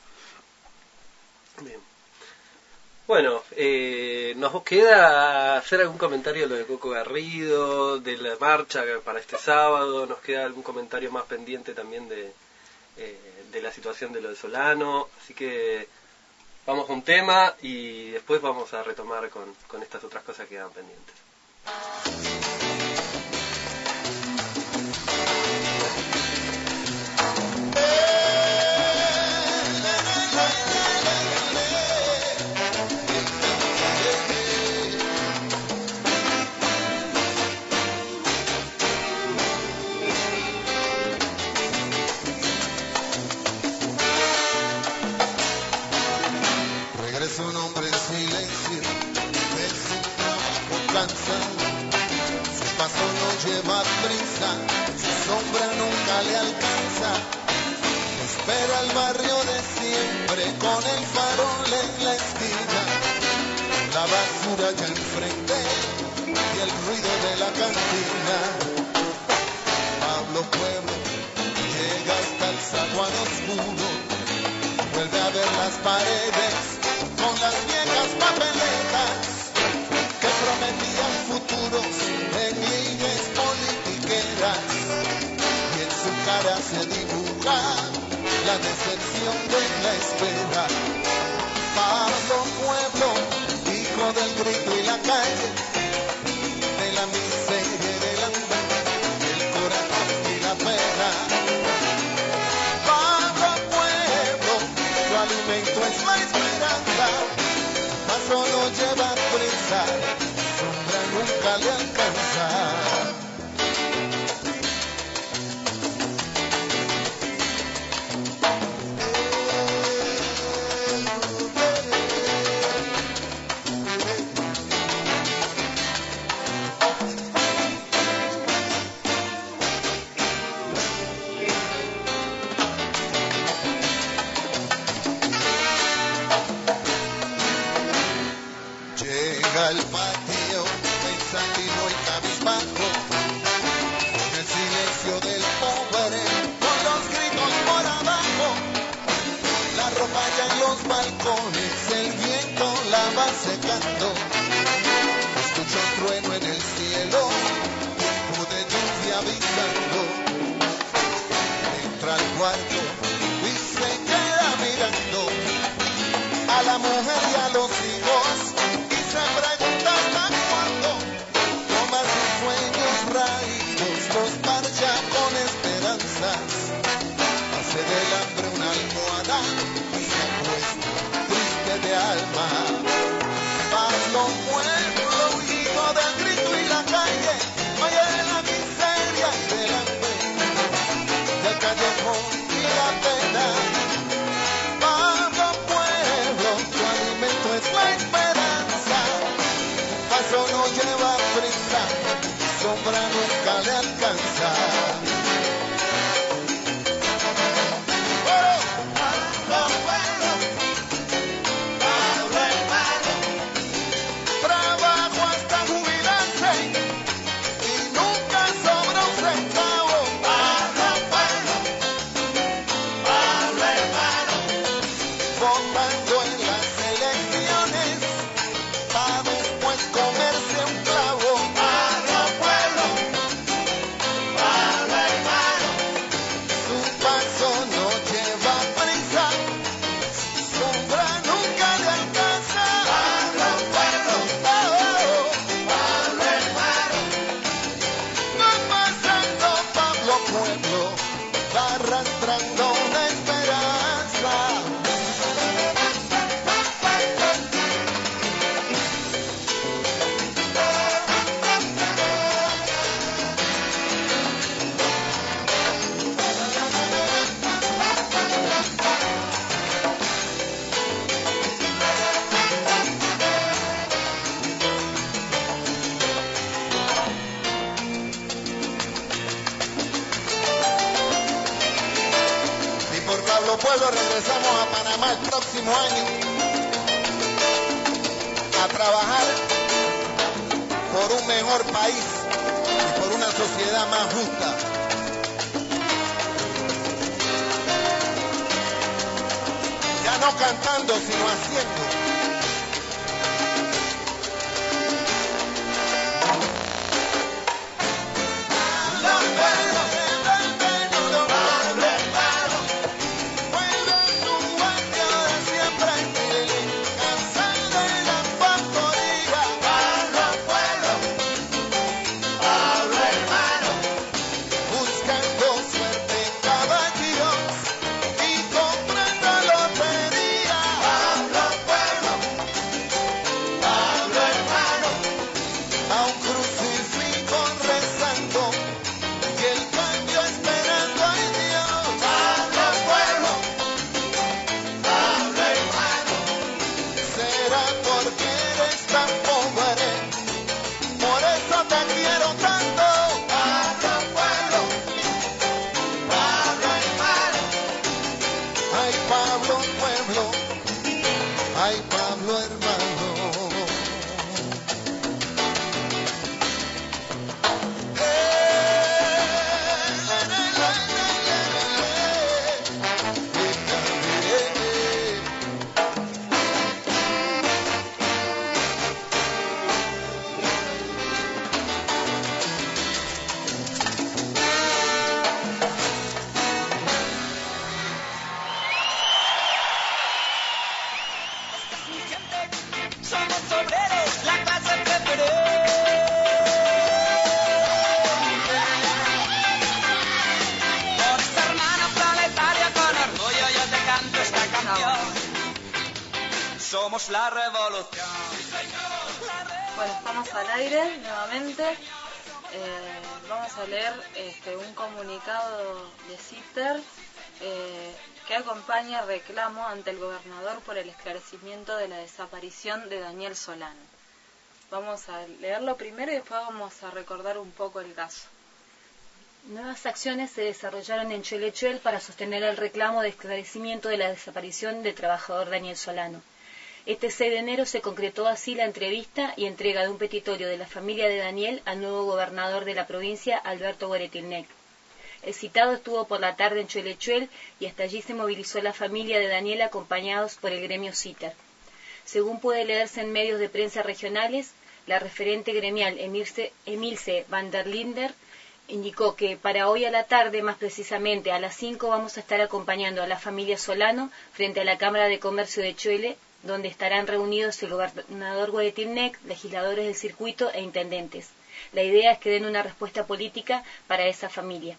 Bien. Bueno, eh, nos queda hacer algún comentario de lo de Coco Garrido, de la marcha para este sábado, nos queda algún comentario más pendiente también de, eh, de la situación de lo de Solano, así que vamos a un tema y después vamos a retomar con, con estas otras cosas que quedan pendientes. Espera el barrio de siempre con el farol en la esquina, la basura ya enfrente y el ruido de la cantina. Pablo Pueblo llega hasta el zaguán oscuro, vuelve a ver las paredes con las viejas papeletas que prometían futuros en líneas politiqueras, y en su cara se dibuja la decepción de la espera. Pablo Pueblo, hijo del grito y la calle, de la miseria y del hambre, del corazón y la pena. Pablo Pueblo, tu alimento es la esperanza, paso no lleva prisa, sombra nunca le alcanza. Al patio pensativo y cabizbajo, con el silencio del pobre, con los gritos por abajo, la ropa ya en los balcones, el viento la va secando. Escucho un trueno en el cielo, tiempo de lluvia avisando. Entra al cuarto y se queda mirando a la mujer y a los hijos. Se pregunta hasta cuándo toma sus sueños raídos, los marcha con esperanzas, hace del hambre una almohada y se acuesta triste de alma. Pablo Pueblo, hijo del grito y la calle, oye la miseria y del hambre, del callejón y la pena. Pablo Pueblo, tu alimento es la esperanza, paso no lleva prisa, sombra nunca le alcanza. Pablo Pueblo, Pablo hermano, trabajo hasta jubilarse y nunca sobra un centavo. Pablo Pueblo, Pablo hermano, votando en las elecciones pa' después comerse un clavo. Pablo Pueblo, Pablo hermano, su paso no lleva prisa, sombra nunca le alcanza. Pablo Pueblo, oh, Pablo hermano, va pasando Pablo Pueblo, va arrastrando una esperanza. Pablo Pueblo regresamos a Panamá el próximo año a trabajar por un mejor país y por una sociedad más justa. Ya no cantando, sino haciendo. Pablo Pueblo, pueblo. Ay, Pablo, hermano. Somos obreros, la clase preferente. Por esta hermana planetaria con orgullo yo te canto esta canción. Somos la revolución. Bueno, estamos al aire nuevamente. Eh, vamos a leer este, un comunicado de CITER eh, que acompaña el reclamo ante el gobernador por el esclarecimiento de la desaparición de Daniel Solano. Vamos a leerlo primero y después vamos a recordar un poco el caso. Nuevas acciones se desarrollaron en Cholechuel para sostener el reclamo de esclarecimiento de la desaparición del trabajador Daniel Solano. Este seis de enero se concretó así la entrevista y entrega de un petitorio de la familia de Daniel al nuevo gobernador de la provincia, Alberto Gueretilnec. El citado estuvo por la tarde en Cholechuel y hasta allí se movilizó la familia de Daniel acompañados por el gremio CITER. Según puede leerse en medios de prensa regionales, la referente gremial Emilce, Emilce van der Linder indicó que para hoy a la tarde, más precisamente a las cinco, vamos a estar acompañando a la familia Solano frente a la Cámara de Comercio de Choele, donde estarán reunidos el gobernador Gueretilnec, legisladores del circuito e intendentes. La idea es que den una respuesta política para esa familia.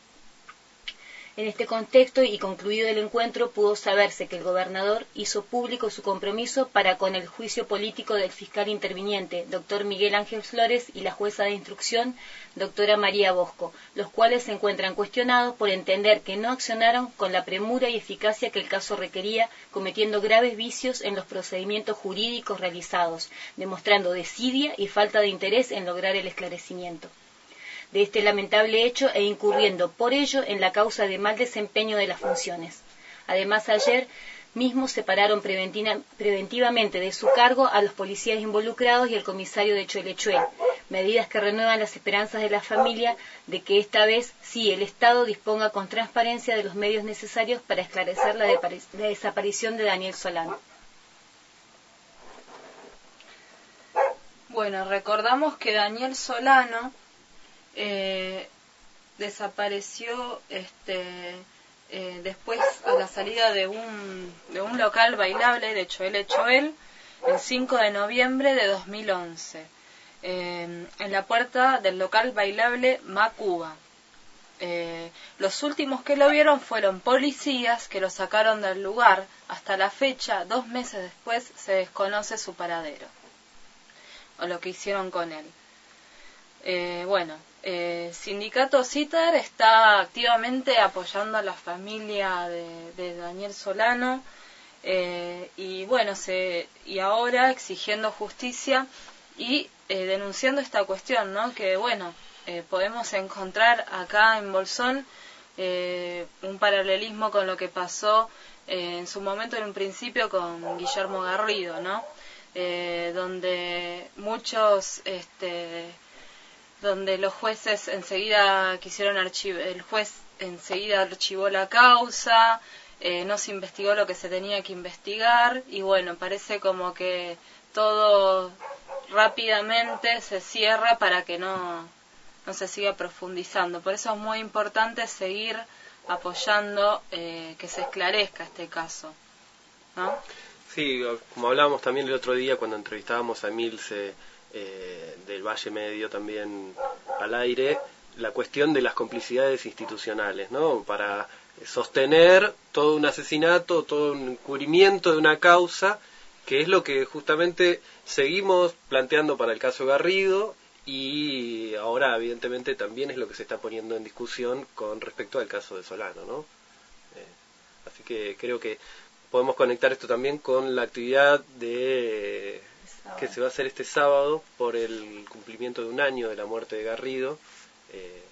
En este contexto y concluido el encuentro, pudo saberse que el gobernador hizo público su compromiso para con el juicio político del fiscal interviniente, doctor Miguel Ángel Flores, y la jueza de instrucción, doctora María Bosco, los cuales se encuentran cuestionados por entender que no accionaron con la premura y eficacia que el caso requería, cometiendo graves vicios en los procedimientos jurídicos realizados, demostrando desidia y falta de interés en lograr el esclarecimiento de este lamentable hecho e incurriendo por ello en la causa de mal desempeño de las funciones. Además, ayer mismo separaron preventivamente de su cargo a los policías involucrados y el comisario de Cholechuel, medidas que renuevan las esperanzas de la familia de que esta vez sí el Estado disponga con transparencia de los medios necesarios para esclarecer la, la desaparición de Daniel Solano. Bueno, recordamos que Daniel Solano Eh, desapareció este, eh, después a la salida de un, de un local bailable de Choel Choel el cinco de noviembre de dos mil once eh, en la puerta del local bailable Macuba. Eh, los últimos que lo vieron fueron policías que lo sacaron del lugar. Hasta la fecha, dos meses después, se desconoce su paradero o lo que hicieron con él. Eh, bueno, eh, Sindicato CITER está activamente apoyando a la familia de, de Daniel Solano eh, y bueno, se, y ahora exigiendo justicia y eh, denunciando esta cuestión, ¿no? Que bueno, eh, podemos encontrar acá en Bolsón eh, un paralelismo con lo que pasó eh, en su momento en un principio con Guillermo Garrido, ¿no? Eh, donde muchos este donde los jueces enseguida quisieron archivar, el juez enseguida archivó la causa, eh, no se investigó lo que se tenía que investigar y bueno, parece como que todo rápidamente se cierra para que no, no se siga profundizando. Por eso es muy importante seguir apoyando eh, que se esclarezca este caso, ¿no? Sí, como hablábamos también el otro día cuando entrevistábamos a Emilce Eh, del Valle Medio también al aire, la cuestión de las complicidades institucionales, ¿no? Para sostener todo un asesinato, todo un encubrimiento de una causa, que es lo que justamente seguimos planteando para el caso Garrido y ahora evidentemente también es lo que se está poniendo en discusión con respecto al caso de Solano, ¿no? Eh, así que creo que podemos conectar esto también con la actividad de que se va a hacer este sábado por el cumplimiento de un año de la muerte de Garrido. Eh,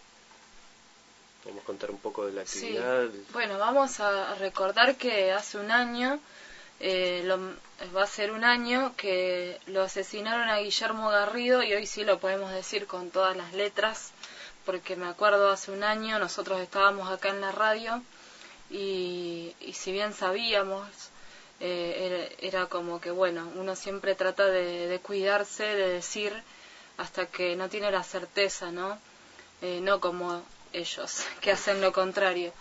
podemos contar un poco de la actividad. Sí. Bueno, vamos a recordar que hace un año eh, lo, va a ser un año que lo asesinaron a Guillermo Garrido, y hoy sí lo podemos decir con todas las letras, porque me acuerdo hace un año nosotros estábamos acá en la radio y, y si bien sabíamos, eh, era, era como que bueno, uno siempre trata de, de cuidarse, de decir hasta que no tiene la certeza, ¿no? Eh, no como ellos, que hacen lo contrario.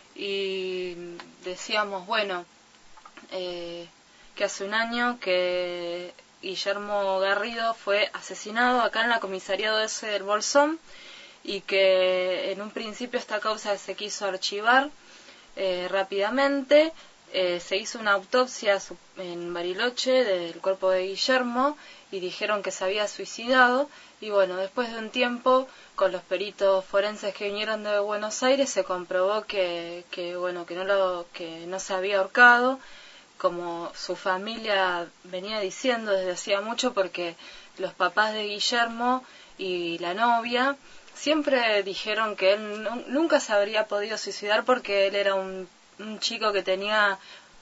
Y decíamos, bueno, eh, que hace un año que Guillermo Garrido fue asesinado acá en la comisaría doce del Bolsón, y que en un principio esta causa se quiso archivar eh, rápidamente. Eh, se hizo una autopsia en Bariloche del cuerpo de Guillermo y dijeron que se había suicidado, y bueno, después de un tiempo con los peritos forenses que vinieron de Buenos Aires se comprobó que, que bueno, que no lo, que no se había ahorcado, como su familia venía diciendo desde hacía mucho, porque los papás de Guillermo y la novia siempre dijeron que él no, nunca se habría podido suicidar, porque él era un, un chico que tenía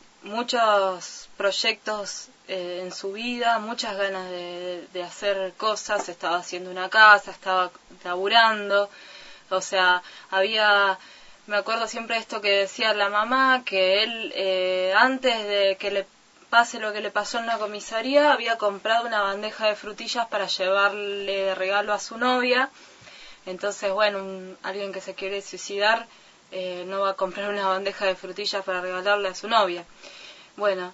muchos proyectos eh, en su vida, muchas ganas de, de hacer cosas, estaba haciendo una casa, estaba laburando, o sea, había, me acuerdo siempre de esto que decía la mamá, que él eh, antes de que le pase lo que le pasó en la comisaría, había comprado una bandeja de frutillas para llevarle de regalo a su novia. Entonces, bueno, un, alguien que se quiere suicidar eh, no va a comprar una bandeja de frutillas para regalarle a su novia. Bueno,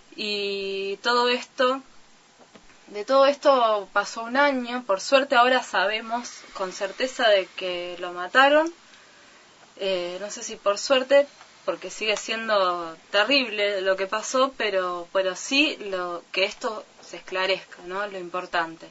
y todo esto, de todo esto pasó un año. Por suerte ahora sabemos con certeza de que lo mataron. Eh, no sé si por suerte, porque sigue siendo terrible lo que pasó, pero, pero sí lo, que esto se esclarezca, ¿no? Lo importante.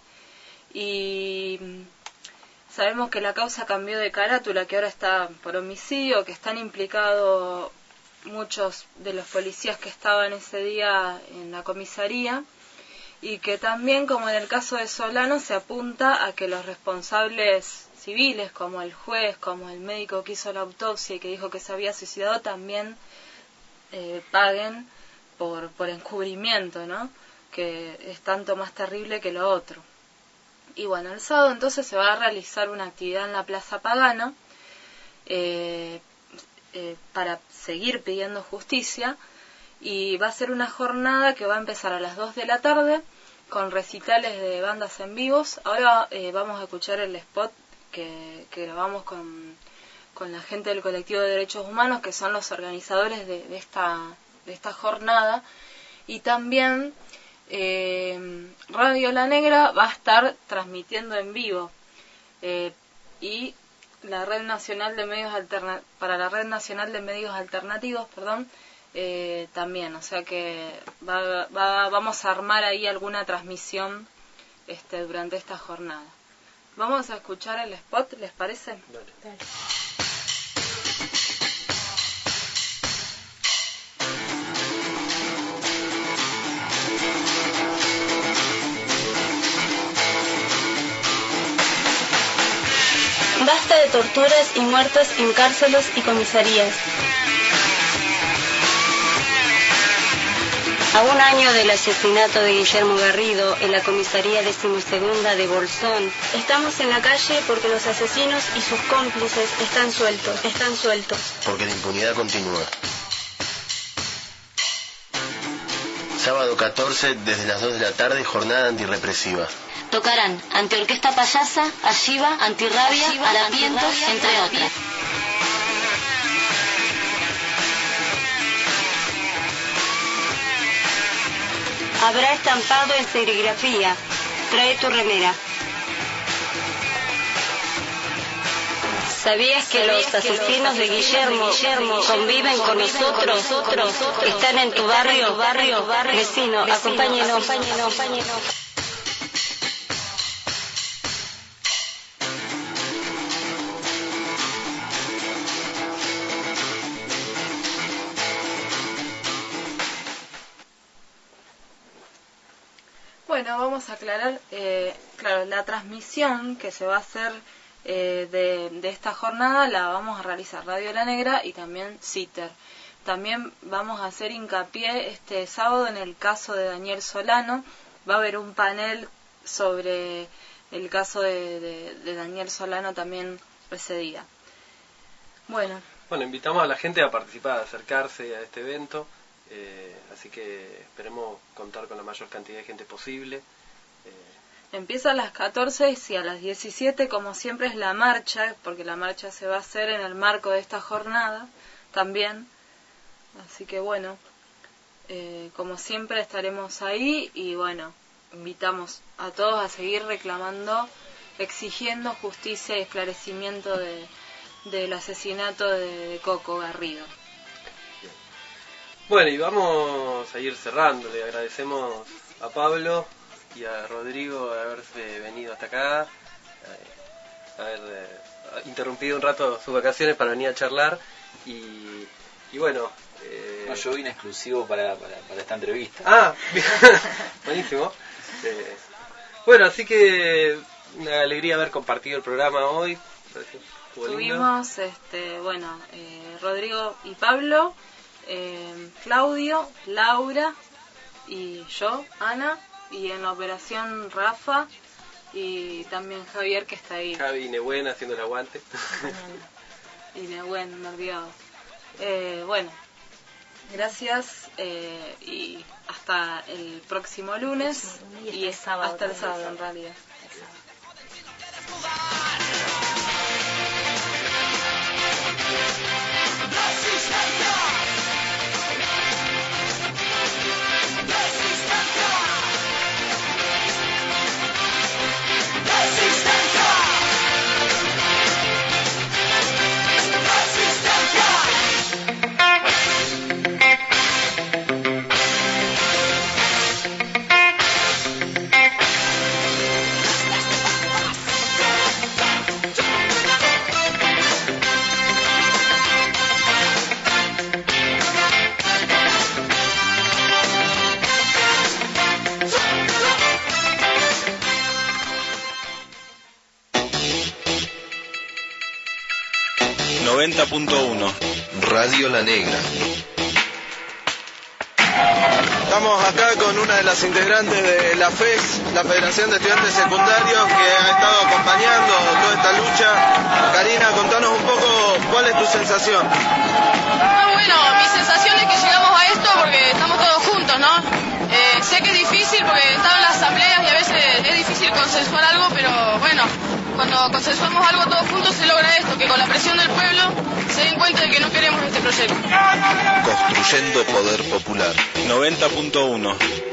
Y sabemos que la causa cambió de carátula, que ahora está por homicidio, que están implicados muchos de los policías que estaban ese día en la comisaría, y que también, como en el caso de Solano, se apunta a que los responsables civiles, como el juez, como el médico que hizo la autopsia y que dijo que se había suicidado, también eh, paguen por, por encubrimiento, ¿no? Que es tanto más terrible que lo otro. Y bueno, el sábado entonces se va a realizar una actividad en la Plaza Pagano eh, eh, para seguir pidiendo justicia, y va a ser una jornada que va a empezar a las dos de la tarde con recitales de bandas en vivos. Ahora eh, vamos a escuchar el spot que, que grabamos con, con la gente del colectivo de derechos humanos, que son los organizadores de, de, esta, de esta jornada. Y también Eh, Radio La Negra va a estar transmitiendo en vivo eh, y la red nacional de medios alterna para la red nacional de medios alternativos, perdón, eh, también, o sea que va, va, vamos a armar ahí alguna transmisión este, durante esta jornada. Vamos a escuchar el spot, ¿les parece? Dale. Dale. Basta de torturas y muertos en cárceles y comisarías. A un año del asesinato de Guillermo Garrido en la comisaría decimosegunda de Bolsón, estamos en la calle porque los asesinos y sus cómplices están sueltos, están sueltos. Porque la impunidad continúa. Sábado catorce, desde las dos de la tarde, jornada antirrepresiva. Tocarán Antiorquesta Payasa, Alliva, Antirrabia, Harapientos, entre otras. Habrá estampado en serigrafía. Trae tu remera. ¿Sabías que los asesinos de Guillermo, Guillermo conviven con nosotros? Están en tu barrio, barrio, vecino, acompáñenos. Bueno, vamos a aclarar, eh, claro, la transmisión que se va a hacer eh, de, de esta jornada la vamos a realizar Radio La Negra y también CITER. también vamos a hacer hincapié este sábado en el caso de Daniel Solano. Va a haber un panel sobre el caso de, de, de Daniel Solano también ese día. Bueno. Bueno, invitamos a la gente a participar, a acercarse a este evento, eh, así que esperemos contar con la mayor cantidad de gente posible. Eh, Empieza a las catorce y a las diecisiete, como siempre, es la marcha, porque la marcha se va a hacer en el marco de esta jornada también. Así que bueno, eh, como siempre estaremos ahí y bueno, invitamos a todos a seguir reclamando, exigiendo justicia y esclarecimiento de, del asesinato de, de Coco Garrido. Bueno, y vamos a ir cerrando. Le agradecemos a Pablo y a Rodrigo haberse venido hasta acá, eh, haber eh, interrumpido un rato sus vacaciones para venir a charlar y, y bueno... Eh... No, yo vine exclusivo para, para, para esta entrevista. Ah, buenísimo. Eh, bueno, así que una alegría haber compartido el programa hoy. Tuvimos, este, bueno, eh, Rodrigo y Pablo, eh, Claudio, Laura y yo, Ana, y en la operación Rafa y también Javier, que está ahí. Javi y Nehuen haciendo el aguante. Y Nehuen, nerviado. Eh, bueno, gracias eh, y hasta el próximo lunes y, y hasta, sábado, hasta el sábado en realidad. noventa punto uno Radio La Negra. Estamos acá con una de las integrantes de la F E S, la Federación de Estudiantes Secundarios, que ha estado acompañando toda esta lucha. Karina, contanos un poco cuál es tu sensación. Ah, bueno, mi sensación es que llegamos a esto porque estamos todos juntos, ¿no? Eh, sé que es difícil porque he estado en las asambleas y a veces es difícil consensuar algo, pero bueno, cuando consensuamos algo todos juntos se logra esto, que con la presión del pueblo se den cuenta de que no queremos este proyecto. Construyendo poder popular. noventa punto uno